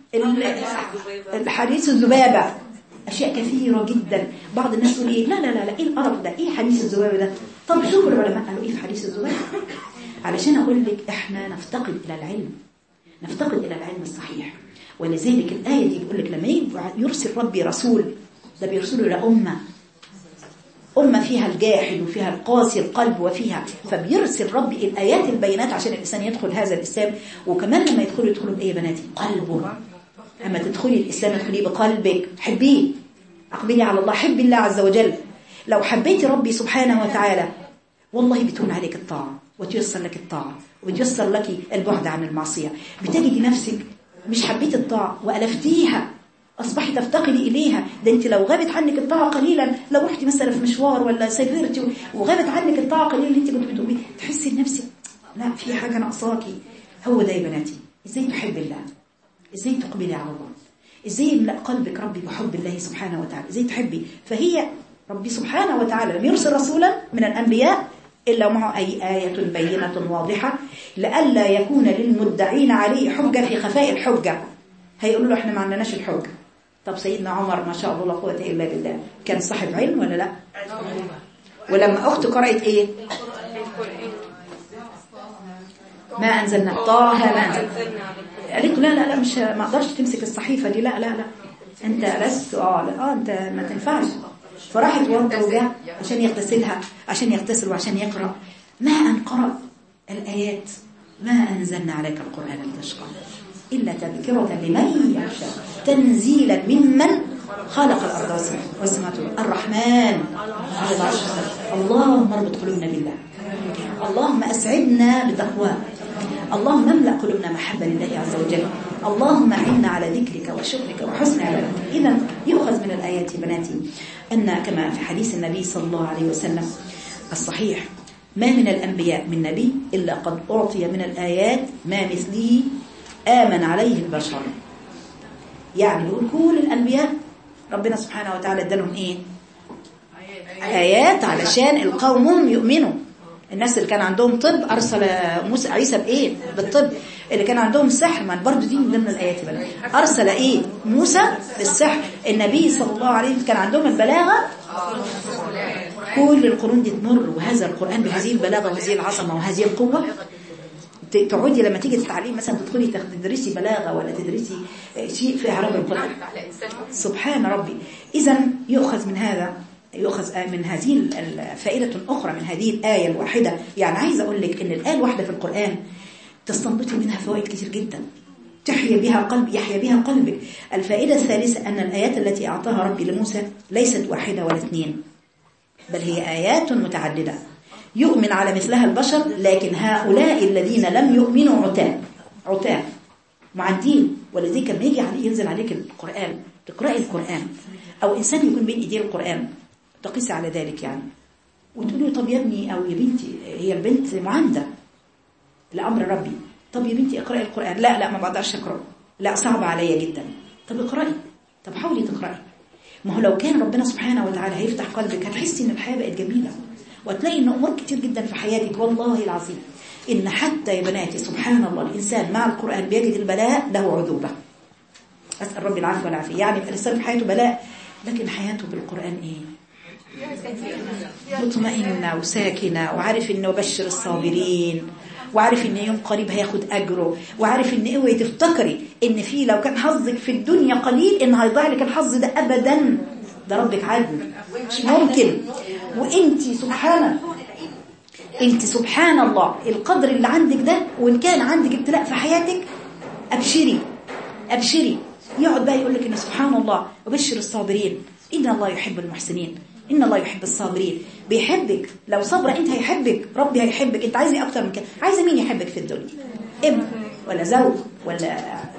الحديث الذبابة أشياء كثيرة جدا بعض الناس يقول إيه لا لا لا لا إيه القرف ده إيه حديث الذبابة ده طب شوفوا العلماء قالوا إيه في حديث الذبابة علشان أقول لك إحنا نفتقد إلى العلم نفتقد إلى العلم الصحيح ولذلك الآية دي بيقول لك لما يرسل ربي رسول ده بيرسله إلى أمة أمة فيها الجاحد وفيها القاسي القلب وفيها فبيرسل ربي الآيات البينات عشان الإنسان يدخل هذا الإسلام وكمان لما يدخلوا يدخلوا بإيه يا بناتي قلبه أما تدخلي الإسلام ادخليه بقلبك حبيه أقبلي على الله حبي الله عز وجل لو حبيتي ربي سبحانه وتعالى والله بتهون عليك الطاعة وتيسر لك الطاعة وتيسر لك البعد عن المعصية بتجدي نفسك مش حبيت الطاعة وألفتيها أصبحت تفتقدي إليها ده أنت لو غابت عنك الطاعة قليلا لو رحتي مثلا في مشوار ولا سافرتي وغابت عنك الطاعة قليلا اللي أنت كنت بتقولي تحسي نفسك لا في حاجة ناقصاكي هو ده يا بناتي إزاي تحب الله إزاي تقبلي على الله إزاي يملأ قلبك ربي بحب الله سبحانه وتعالى إزاي تحبي فهي ربي سبحانه وتعالى لم يرسل رسولا من الأنبياء إلا معه أي آية بينة واضحة لئلا يكون للمدعين عليه حجة في خفاء الحجة هيقولوا له احنا ما عندناش الحجة طب سيدنا عمر ما شاء الله لا قوة إلا بالله كان صاحب علم ولا لا ولما أخته قرأت إيه ما أنزلنا طه ما أنزلنا قالت لا لا لا مش ما أقدرش تمسك الصحيفة دي لا لا لا أنت لست آه لا آه أنت ما تنفعش فراحت ورده وجاء عشان يغتسلها عشان يغتسل وعشان يقرأ ما أن قرأ الآيات ما أنزلنا عليك القرآن لتشقى إلا تذكرة لمن يخشى تنزيلا ممن خلق الأرض والسماوات الرحمن على العرش استوى اللهم اربط قلوبنا بالله اللهم أسعدنا بتقواك. اللهم املأ قلوبنا محبة لله عز وجل. اللهم أعنا على ذكرك وشكرك وحسن عبادتك. إذا يؤخذ من الآيات بناتي أن كما في حديث النبي صلى الله عليه وسلم الصحيح ما من الأنبياء من نبي إلا قد أعطي من الآيات ما مثله آمن عليه البشر. يعني يقول كل الأنبياء ربنا سبحانه وتعالى ادالهم إيه؟ آيات علشان القوم يؤمنوا. الناس اللي كان عندهم طب أرسل موسى عيسى بإيه؟ بالطب. اللي كان عندهم سحر، ما برضو دي من ضمن الآيات بقى. أرسل إيه؟ موسى بالسحر. النبي صلى الله عليه وسلم كان عندهم البلاغة. كل القرون دي تمر وهذا القرآن بهذه البلاغة وهذه العظمة وهذه القوة. تقعدي لما تيجي تتعلمي مثلا تدخلي تدرسي بلاغة ولا تدرسي شيء في إعراب القرآن، سبحان ربي. إذا يؤخذ من هذا، يؤخذ من هذه فائدة أخرى من هذه الآية الواحدة. يعني عايزة أقول لك إن الآية الواحدة في القرآن تستنبطي منها فوائد كثير جدا تحيا بها قلب يحيا بها قلبك. الفائدة الثالثة أن الآيات التي أعطاها ربي لموسى ليست واحدة ولا اثنين، بل هي آيات متعددة يؤمن على مثلها البشر، لكن هؤلاء الذين لم يؤمنوا عتاة عتاة معدين. ولذلك لما يجي عليه ينزل عليك القرآن تقرأي القرآن أو إنسان يكون بين إيديه القرآن تقيسي على ذلك يعني، وتقولي طب يا ابني أو يا بنتي، هي البنت معاندة لأمر ربي، طب يا بنتي اقرأي القرآن، لا لا ما بقدرش أقرأ، لا صعب عليا جدا، طب اقرأي، طب حاولي تقرأي. ما هو لو كان ربنا سبحانه وتعالى هيفتح قلبك هتحسي إن الحياة بقت جميلة، وتلاقي إن أمور كتير جدا في حياتك والله العظيم إن حتى يا بناتي سبحان الله الإنسان مع القرآن بيجد البلاء له عذوبة. أسأل ربي العافية والعافية. يعني الإنسان في حياته بلاء لكن حياته بالقرآن إيه؟ مطمئنة وساكنة، وعارف إنه بشر الصابرين، وعارف إن يوم قريب هياخد أجره، وعارف إن اوعي تفتكري إن في لو كان حظك في الدنيا قليل إن هيضيع لك الحظ ده أبدا، ده ربك عدل مش ممكن. وإنتي سبحان انت سبحان الله القدر اللي عندك ده، وإن كان عندك ابتلاء في حياتك أبشري أبشري. يقعد بقى يقول لك إن سبحان الله وبشر الصابرين إن الله يحب المحسنين إن الله يحب الصابرين. بيحبك، لو صبر أنت هيحبك، ربي هيحبك. أنت عايزة أكتر من كده؟ عايزة مين يحبك في الدنيا؟ ابن ولا زوج ولا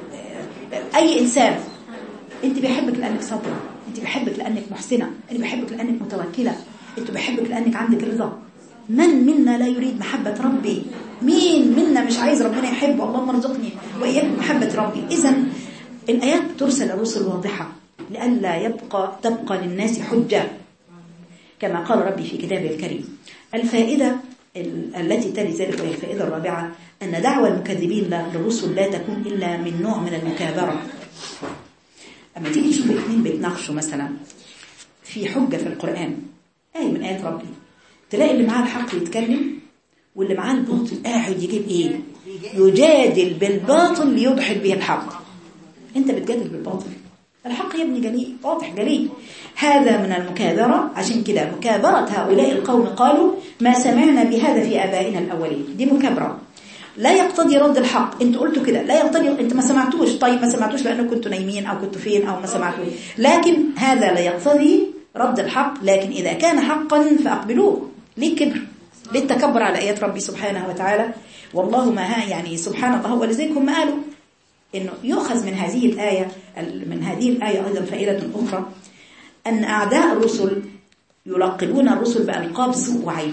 أي إنسان؟ أنت بيحبك لأنك صبرة، أنت بيحبك لأنك محسنة، أنت بيحبك لأنك متوكلة، أنت بيحبك لأنك عندك رضا. من منا لا يريد محبة ربي؟ مين منا مش عايز ربنا يحبه؟ اللهم ارزقني وإياكم محبة ربي. إذن الآيات ترسل الرسل واضحة لئلا يبقى تبقى للناس حجة كما قال ربي في كتابه الكريم. الفائدة التي تلي ذلك وهي الفائدة الرابعة أن دعوة المكذبين للرسل لا تكون إلا من نوع من المكابرة. أما تيجي تشوف الاثنين بيتناقشوا مثلا في حجة في القرآن آية من آيات ربي، تلاقي اللي معاه الحق يتكلم واللي معاه الباطل قاعد يجيب ايه؟ يجادل بالباطل ليضحك به الحق. انت بتجادل بالباطل، الحق يا ابني جليل واضح جليل. هذا من المكابرة. عشان كده مكابرة هؤلاء القوم قالوا ما سمعنا بهذا في آبائنا الأولين، دي مكابرة لا يقتضي رد الحق. انت قلتوا كده لا يقتضي، انت ما سمعتوش، طيب ما سمعتوش لأنه كنتوا نايمين أو كنتوا فين أو ما سمعتوش، لكن هذا لا يقتضي رد الحق. لكن إذا كان حقا فأقبلوه. ليه كبر؟ ليه التكبر على آيات ربي سبحانه وتعالى؟ والله ما ها يعني سبحان الله. ولذلك هم قالوا إنه يؤخذ من هذه الآية من هذه الآية أيضا فائدة أخرى أن أعداء الرسل يلقبون الرسل بألقاب سوء وعيب.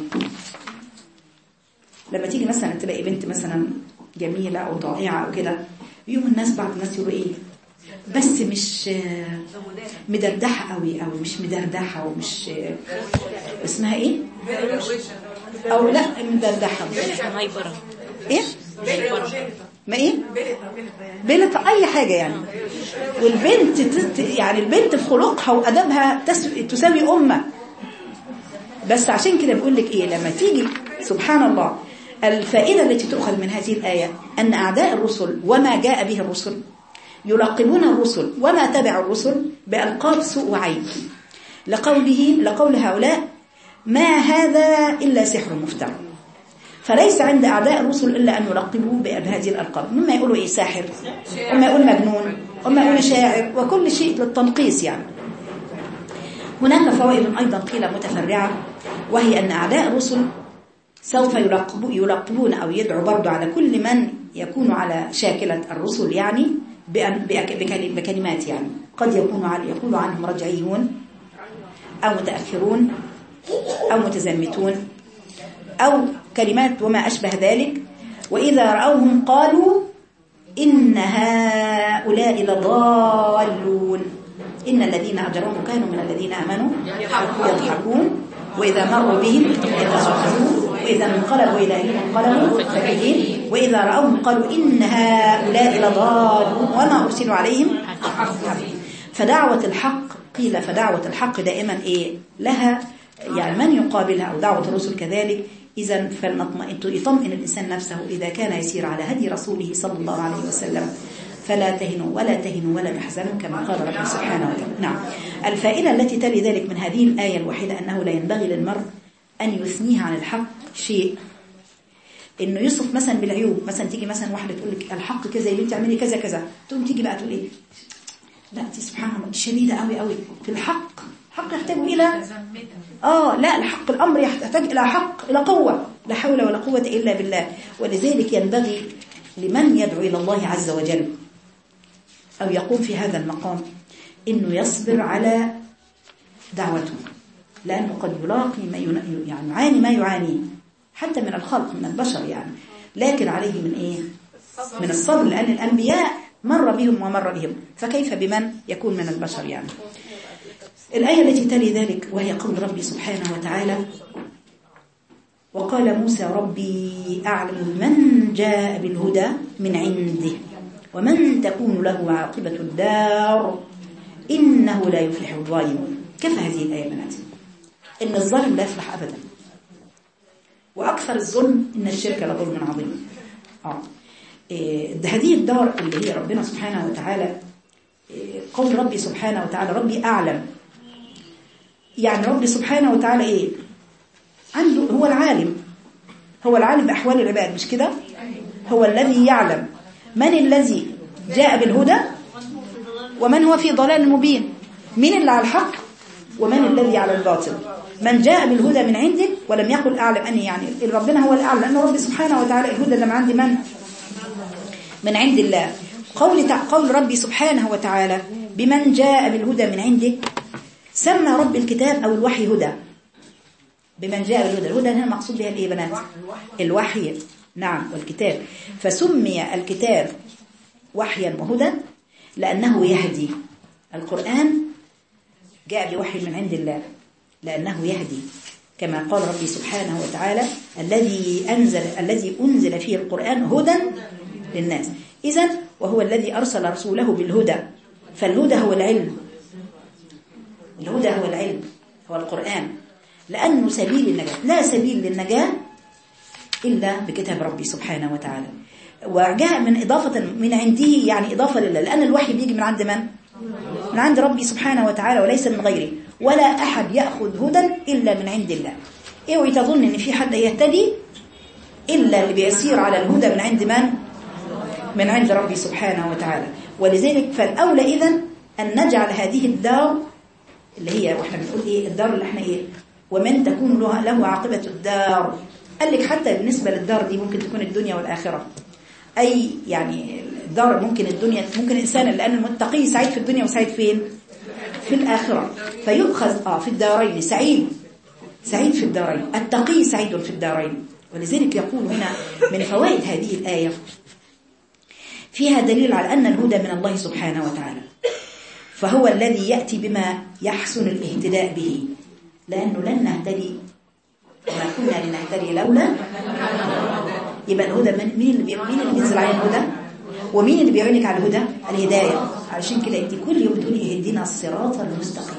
لما تيجي مثلا تلاقي بنت مثلا جميلة أو ضائعة أو كده، يوم الناس بعض الناس يقولوا إيه بس مش مدردحة قوي أو مش مدردحة ومش اسمها إيه أو لا مدردحة إيه ما إيه بلت أي حاجة يعني. والبنت يعني البنت في خلقها وأدبها تساوي أمة. بس عشان كده بقول لك إيه لما تيجي سبحان الله الفائدة التي تؤخذ من هذه الآية أن أعداء الرسل وما جاء به الرسل يلقبون الرسل وما تبع الرسل بألقاب سوء وعيب، لقوله لقول هؤلاء ما هذا إلا سحر مفتر. فليس عند أعداء الرسل إلا أن يلقبوا بهذه الألقاب، مما يقولوا إيه ساحر، وما يقول مجنون، وما يقول شاعر، وكل شيء للتنقيص يعني. هناك فوائد أيضا قيل متفرعة، وهي أن أعداء الرسل سوف يراقبون يراقبون أو يدعو برضو على كل من يكون على شاكلة الرسل يعني بكلمات يعني قد يكون على يقول عنهم رجعيون أو متأخرون أو متزمتون أو كلمات وما أشبه ذلك. وإذا رأوهم قالوا إن هؤلاء لضالون إن الذين أجرموا كانوا من الذين آمنوا يضحكون وإذا مروا بهم يتسخطون وإذا انقلبوا إلى أهلهم انقلبوا فكهين وإذا رأوهم قالوا إن هؤلاء لضالون وما أرسلوا عليهم حفظين. فدعوة الحق قيل فدعوة الحق دائما إيه لها يعني من يقابلها أو دعوة الرسل كذلك. إذن فلنطمئن يطمئن الإنسان نفسه إذا كان يسير على هدي رسوله صلى الله عليه وسلم فلا تهنوا ولا تهنوا ولا تحزنوا كما قال ربنا سبحانه وتعالى. نعم. الفائدة التي تلي ذلك من هذه الآية الوحيدة أنه لا ينبغي للمرء أن يثنيه عن الحق شيء. إنه يصف مثلا بالعيوب، مثلا تيجي مثلا واحدة تقول لك الحق كذا اللي تعملي كذا كذا، تقوم تيجي بقى تقول إيه لا دي سبحان الله دي شديدة قوي قوي في الحق. حق يحتاج إلى آه لا الحق الأمر يحتاج إلى حق إلى قوة، لا حول ولا قوة إلا بالله. ولذلك ينبغي لمن يدعو إلى الله عز وجل أو يقوم في هذا المقام إنه يصبر على دعوته، لأنه قد يلاقي ما يعني يعاني ما يعاني حتى من الخلق من البشر يعني، لكن عليه من إيه من الصبر، لأن الأنبياء مر بهم ومر بهم، فكيف بمن يكون من البشر يعني. الآية التي تلي ذلك وهي قول ربي سبحانه وتعالى وقال موسى ربي أعلم من جاء بالهدى من عنده ومن تكون له عاقبة الدار إنه لا يفلح الظالمون. كيف هذه الآية بناتي؟ إن الظالم لا يفلح أبدا، وأكثر الظلم إن الشرك لظلم عظيم. آه. إيه هذه الدار اللي هي ربنا سبحانه وتعالى إيه قول ربي سبحانه وتعالى ربي أعلم، يعني ربي سبحانه وتعالى إيه عنده هو العالم، هو العالم بأحوال العباد مش كده؟ هو الذي يعلم من الذي جاء بالهدى ومن هو في ضلال مبين، من اللي على الحق ومن الذي على الباطل. من جاء بالهدى من عندك ولم يقل أعلم أني يعني ربنا هو الأعلم، لأن ربي سبحانه وتعالى الهدى اللي من عند من؟ من عند الله. قول قول ربي سبحانه وتعالى بمن جاء بالهدى من عندك سمى رب الكتاب أو الوحي هدى. بمن جاء بالهدى، الهدى هنا مقصود بها الايه بنات؟ الوحي. نعم والكتاب. فسمي الكتاب وحيا وهدى لأنه يهدي. القرآن جاء بوحي من عند الله لأنه يهدي، كما قال ربي سبحانه وتعالى الذي أنزل الذي أنزل فيه القرآن هدى للناس. إذن وهو الذي أرسل رسوله بالهدى، فالهدى هو العلم، الهدى هو العلم هو القرآن، لأنه سبيل النجاة. لا سبيل للنجاة إلا بكتاب ربي سبحانه وتعالى. وجاء من إضافة من عنده يعني إضافة لله، لأن الوحي بيجي من عند من؟ من عند ربي سبحانه وتعالى وليس من غيره. ولا أحد يأخذ هدى إلا من عند الله. إيه تظن إن في حد يهتدي إلا اللي بيسير على الهدى من عند من؟ من عند ربي سبحانه وتعالى. ولذلك فالأولى إذن أن نجعل هذه الدار اللي هي وإحنا بنقول إيه الدار اللي إحنا إيه ومن تكون له, له عاقبة الدار. قال لك حتى بالنسبة للدار دي ممكن تكون الدنيا والآخرة، أي يعني الدار ممكن الدنيا ممكن إنسان، لأن المتقي سعيد في الدنيا وسعيد فين؟ في الآخرة. فيؤخذ آه في الدارين سعيد سعيد في الدارين، التقي سعيد في الدارين. ولذلك يقول هنا من فوائد هذه الآية فيها دليل على أن الهدى من الله سبحانه وتعالى، فهو الذي يأتي بما يحسن الاهتداء به، لأنه لن نهتدي ما كنا لنهتدي لولا. يبقى الهدى من مين اللي مين اللي بينزل عليه الهدى ومين اللي بيعينك على الهدى؟ الهداية. علشان كده انت كل يوم بتقولي اهدنا الصراط المستقيم،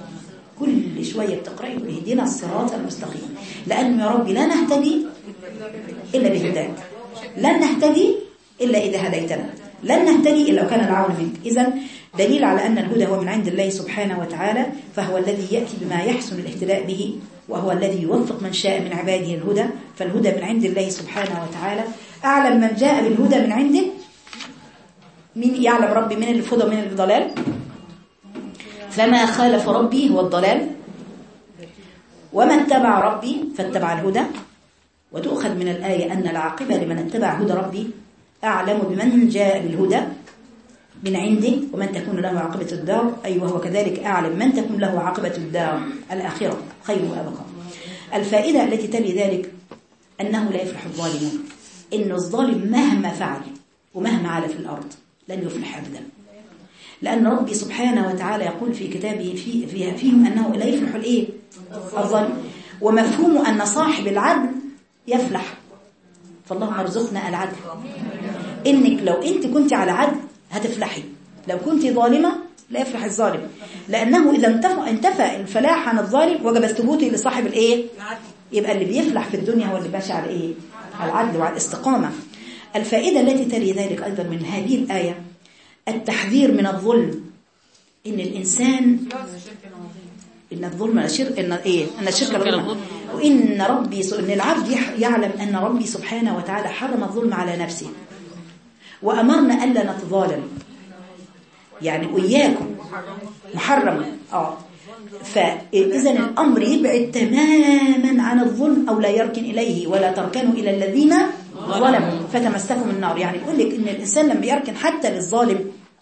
كل شوية بتقرأي اهدنا الصراط المستقيم، لأنه يا ربي لا نهتدي إلا بهداك، لن نهتدي إلا إذا هديتنا، لن نهتدي إلا وكان العون منك. إذن دليل على أن الهدى هو من عند الله سبحانه وتعالى، فهو الذي يأتي بما يحسن الاهتداء به، وهو الذي يوفق من شاء من عباده الهدى. فالهدى من عند الله سبحانه وتعالى. أعلم من جاء بالهدى من عنده. مين يعلم ربي من الهدى ومن الضلال؟ فما خالف ربي هو الضلال، ومن تبع ربي فاتبع الهدى وتؤخذ من الآية أن العاقبة لمن اتبع هدى ربي أعلم بمن جاء بالهدى من عنده ومن تكون له عاقبة الدار، أي وهو كذلك أعلم من تكون له عاقبة الدار الآخرة خير وأبقى. الفائدة التي تلي ذلك أنه لا يفلح الظالمون، إن الظالم مهما فعل ومهما علا في الأرض لن يفلح أبدا، لأن ربي سبحانه وتعالى يقول في كتابه في في فيهم أنه لا يفلح الإيه؟ الظالم، ومفهوم أن صاحب العدل يفلح. فاللهم ارزقنا العدل، إنك لو أنت كنت على عدل هتفلحي، لو كنت ظالمة لا يفلح الظالم، لأنه إذا انتفى, انتفى الفلاح عن الظالم وجب الثبوت لصاحب الإيه؟ يبقى اللي بيفلح في الدنيا هو اللي ماشي على إيه؟ على العدل وعلى الاستقامة. الفائدة التي تلي ذلك أيضا من هذه الآية التحذير من الظلم، إن الإنسان إن الظلم الشرك إن إيه إن الشرك ظلم، وإن ربي إن العبد يعلم أن ربي سبحانه وتعالى حرم الظلم على نفسه وأمرنا ألا نتظالم، يعني وإياكم محرم. آه فإذا الأمر يبعد تماما عن الظلم أو لا يركن إليه، ولا تركنوا إلى الذين ظلموا فتمسكوا من النار. يعني يقول لك إن الإنسان لما يركن حتى للظالم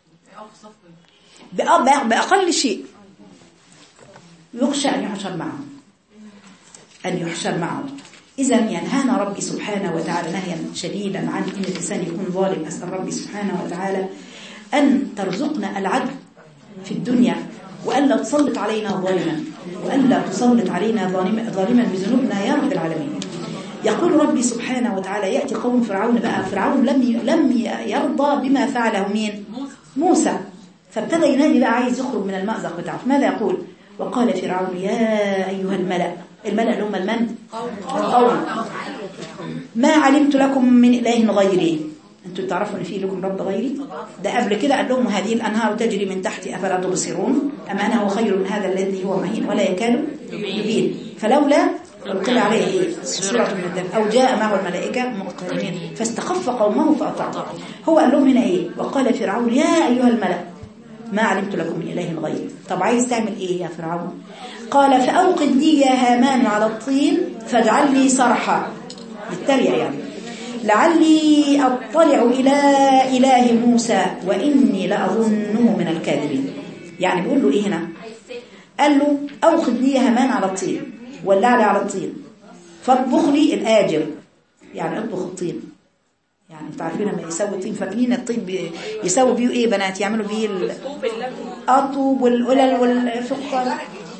بأقل شيء يخشى أن يحشر معه أن يحشر معه. إذا ينهانا ربي سبحانه وتعالى نهيا شديدا عن أن الإنسان يكون ظالم. أسأل ربي سبحانه وتعالى أن ترزقنا العدل في الدنيا، وألا تسلط علينا ظالما، وألا تسلط علينا ظالما بذنوبنا يا رب العالمين. يقول ربي سبحانه وتعالى يأتي قوم فرعون بقى، فرعون لم لم يرضى بما فعله مين؟ موسى. فابتدى ينادي بقى عايز يخرج من المأزق بتاعه. ماذا يقول؟ وقال فرعون يا أيها الملأ، الملأ اللي هم المن؟ القوم، ما علمت لكم من إله غيري. أنتوا تعرفوا أن في لكم رب غيري؟ ده قبل كده قال لهم هذه الأنهار تجري من تحتي أفلا تبصرون أم أنا هو خير من هذا الذي هو مهين ولا يكاد يبين فلولا ألقي عليه سورة من الدم أو جاء معه الملائكة مقترنين فاستخف قومه فأطاعوا. هو قال لهم هنا إيه؟ وقال فرعون يا أيها الملأ ما علمت لكم من إله غيري. طب عايز تعمل إيه يا فرعون؟ قال فأوقد لي يا هامان على الطين فاجعل لي صرحا، بالتريق يعني، لعلي أطلع إلى إله موسى وإني لأظنه من الكاذبين. يعني بيقول له إيه هنا؟ قال له أوقد لي يا هامان على الطين، ولع لي على الطين، فاطبخ لي الآجر، يعني اطبخ الطين. يعني انتوا عارفين لما يسوي الطين، فاكرين الطين يسوي بيه ايه بنات؟ يعملوا بيه الطوب والقلل والفخار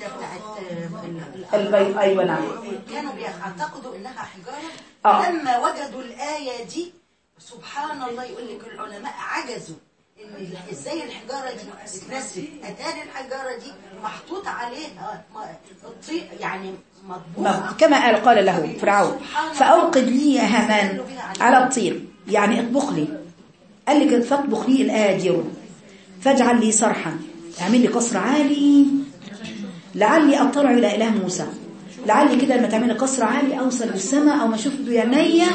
البيض. ايوه نعم، كانوا بيعتقدوا انها حجاره. آه. لما وجدوا الايه دي سبحان الله، يقول لك العلماء عجزوا ان ازاي الحجاره دي تتنسب. اتاري الحجاره دي محطوط عليها الطين، يعني مطبوخه كما قال قال له فرعون فأوقد لي يا هامان على الطين، يعني اطبخ لي. قال لك فاطبخ لي الآجر فاجعل لي صرحا، اعمل لي قصر عالي لعلي أطلع إلى إله موسى. لعلي كده لما تعمل قصر عالي أوصل للسماء أو ما أشوف بعينيا.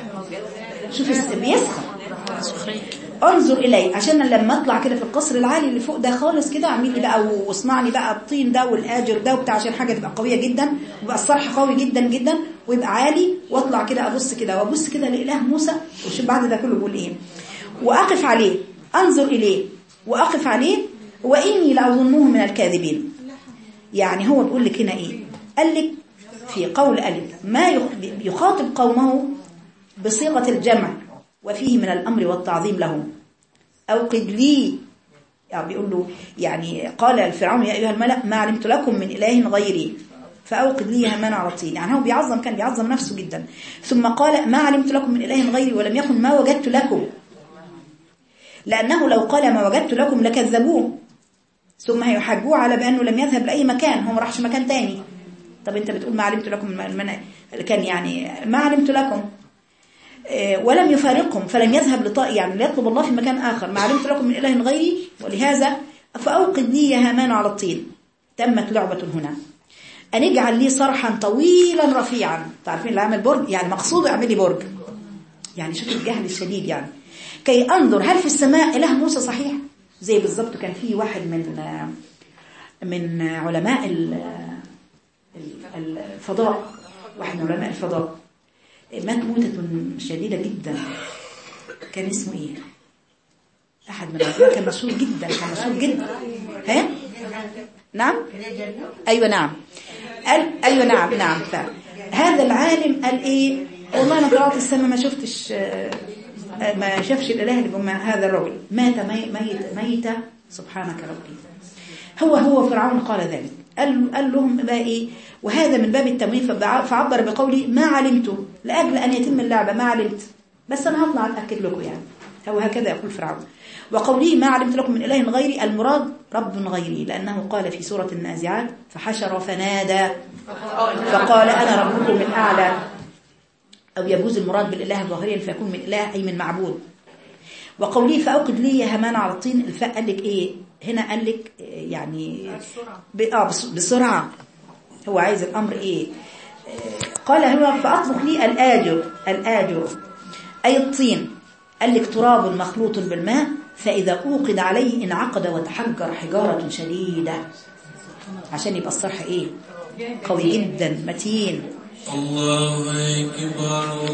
شوف بيسخن، انظر إلي عشان لما أطلع كده في القصر العالي اللي فوق ده خالص كده اعمل لي بقى واصنع لي بقى الطين ده والآجر ده وبتاع، عشان حاجة تبقى قوية جدا ويبقى الصرح قوي جدا جدا ويبقى عالي، واطلع كده أبص كده وأبص كده لإله موسى. وشوف بعد ده كله بيقول إيه؟ وأقف عليه، أنظر إليه وأقف عليه وإني لأظنه من الكاذبين. يعني هو بيقول لك هنا إيه؟ قال لك في قول ألف ما يخاطب قومه بصيغة الجمع وفيه من الأمر والتعظيم لهم. أوقد لي، يعني بيقول له يعني قال الفرعون يا أيها الملأ ما علمت لكم من إله غيري فأوقد لي هامان على الطين. يعني هو بيعظم، كان بيعظم نفسه جدا. ثم قال ما علمت لكم من إله غيري ولم يكن ما وجدت لكم، لأنه لو قال ما وجدت لكم لكذبوه ثم هيحاجوه على بأنه لم يذهب لأي مكان، هو ما راحش مكان تاني. طب انت بتقول ما علمت لكم من كان يعني ما علمت لكم ولم يفارقهم فلم يذهب لطائي، يعني ليطلب الله في مكان آخر. ما علمت لكم من إله غيري ولهذا فأوقد لي يا هامان على الطين. تمت لعبة هنا أن اجعل لي صرحا طويلا رفيعا. تعرفين اللي عمل برج، يعني مقصوده اعمل لي برج، يعني شوف الجهل الشديد، يعني كي أنظر هل في السماء إله موسى صحيح. زي بالضبط كان في واحد من من علماء الفضاء، واحد من علماء الفضاء مات موتة شديدة جدا. كان اسمه ايه؟ احد من العلماء كان مشهور جدا، كان مشهور جدا. ها؟ نعم؟ ايوه نعم. قال ايوه نعم نعم. هذا العالم قال ايه؟ والله انا قرأت السماء ما شفتش، ما شافش الاله اللي بما هذا الرجل مات ميت ميتة سبحانك ربي. هو هو فرعون قال ذلك. قال قال لهم بقى ايه؟ وهذا من باب التمويه، فعبر بقولي ما علمته لاجل ان يتم اللعبه، ما علمت، بس انا هطلع اتاكد لكم يعني. هو هكذا يقول فرعون. وقوله ما علمت لكم من اله غيري، المراد رب غيري، لانه قال في سوره النازعات فحشر فنادى فقال انا ربكم الاعلى. او يجوز المراد بالاله ظاهريا فيكون من اله اي من معبود. وقوله فاوقد لي يا هامان على الطين، الفاء قال لك ايه هنا؟ قال لك يعني اه بسرعه، هو عايز الامر ايه؟ قال هو فاطبخ لي الاجر، الاجر اي الطين. قال لك تراب مخلوط بالماء، فاذا اوقد عليه انعقد وتحجر حجاره شديده، عشان يبقى الصرح ايه؟ قوي جدا متين. الله أكبر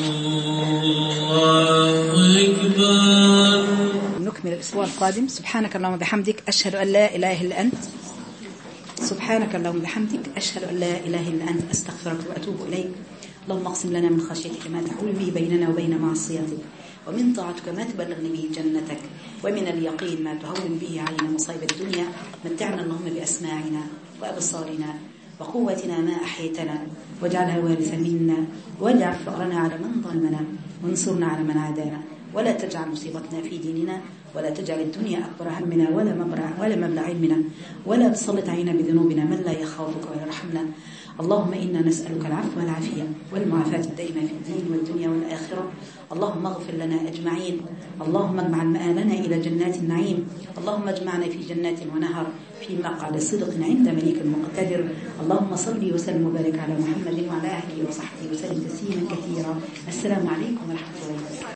الله أكبر. نكمل الأسبوع القادم. سبحانك اللهم وبحمدك أشهد أن لا إله إلا أنت، سبحانك اللهم وبحمدك أشهد أن لا إله إلا أنت، أستغفرك وأتوب إليك. اللهم اقسم لنا من خشيتك ما تحول به بيننا وبين معصيتك، ومن طاعتك ما تبلغني به جنتك، ومن اليقين ما تهون به علينا مصائب الدنيا. متعنا اللهم بأسماعنا وأبصارنا وقوتنا ما أحيتنا، واجعلها الوارث منا، واجعل فقرنا على من ظلمنا، وانصرنا على من عادانا، ولا تجعل مصيبتنا في ديننا، ولا تجعل الدنيا أكبر همنا ولا مبلغ ولا مبلغ علمنا، ولا تسلط علينا بذنوبنا من لا يخافك ولا يرحمنا. اللهم إنا نسألك العفو والعافية والمعافاة الدائمة في الدين والدنيا والآخرة. اللهم اغفر لنا أجمعين. اللهم اجمع مآلنا إلى جنات النعيم. اللهم اجمعنا في جنات ونهر في مقعد صدق عند مليك مقتدر. اللهم صل وسلم وبارك على محمد وعلى آله وصحبه وسلم تسليما كثيرا. السلام عليكم ورحمة الله وبركاته.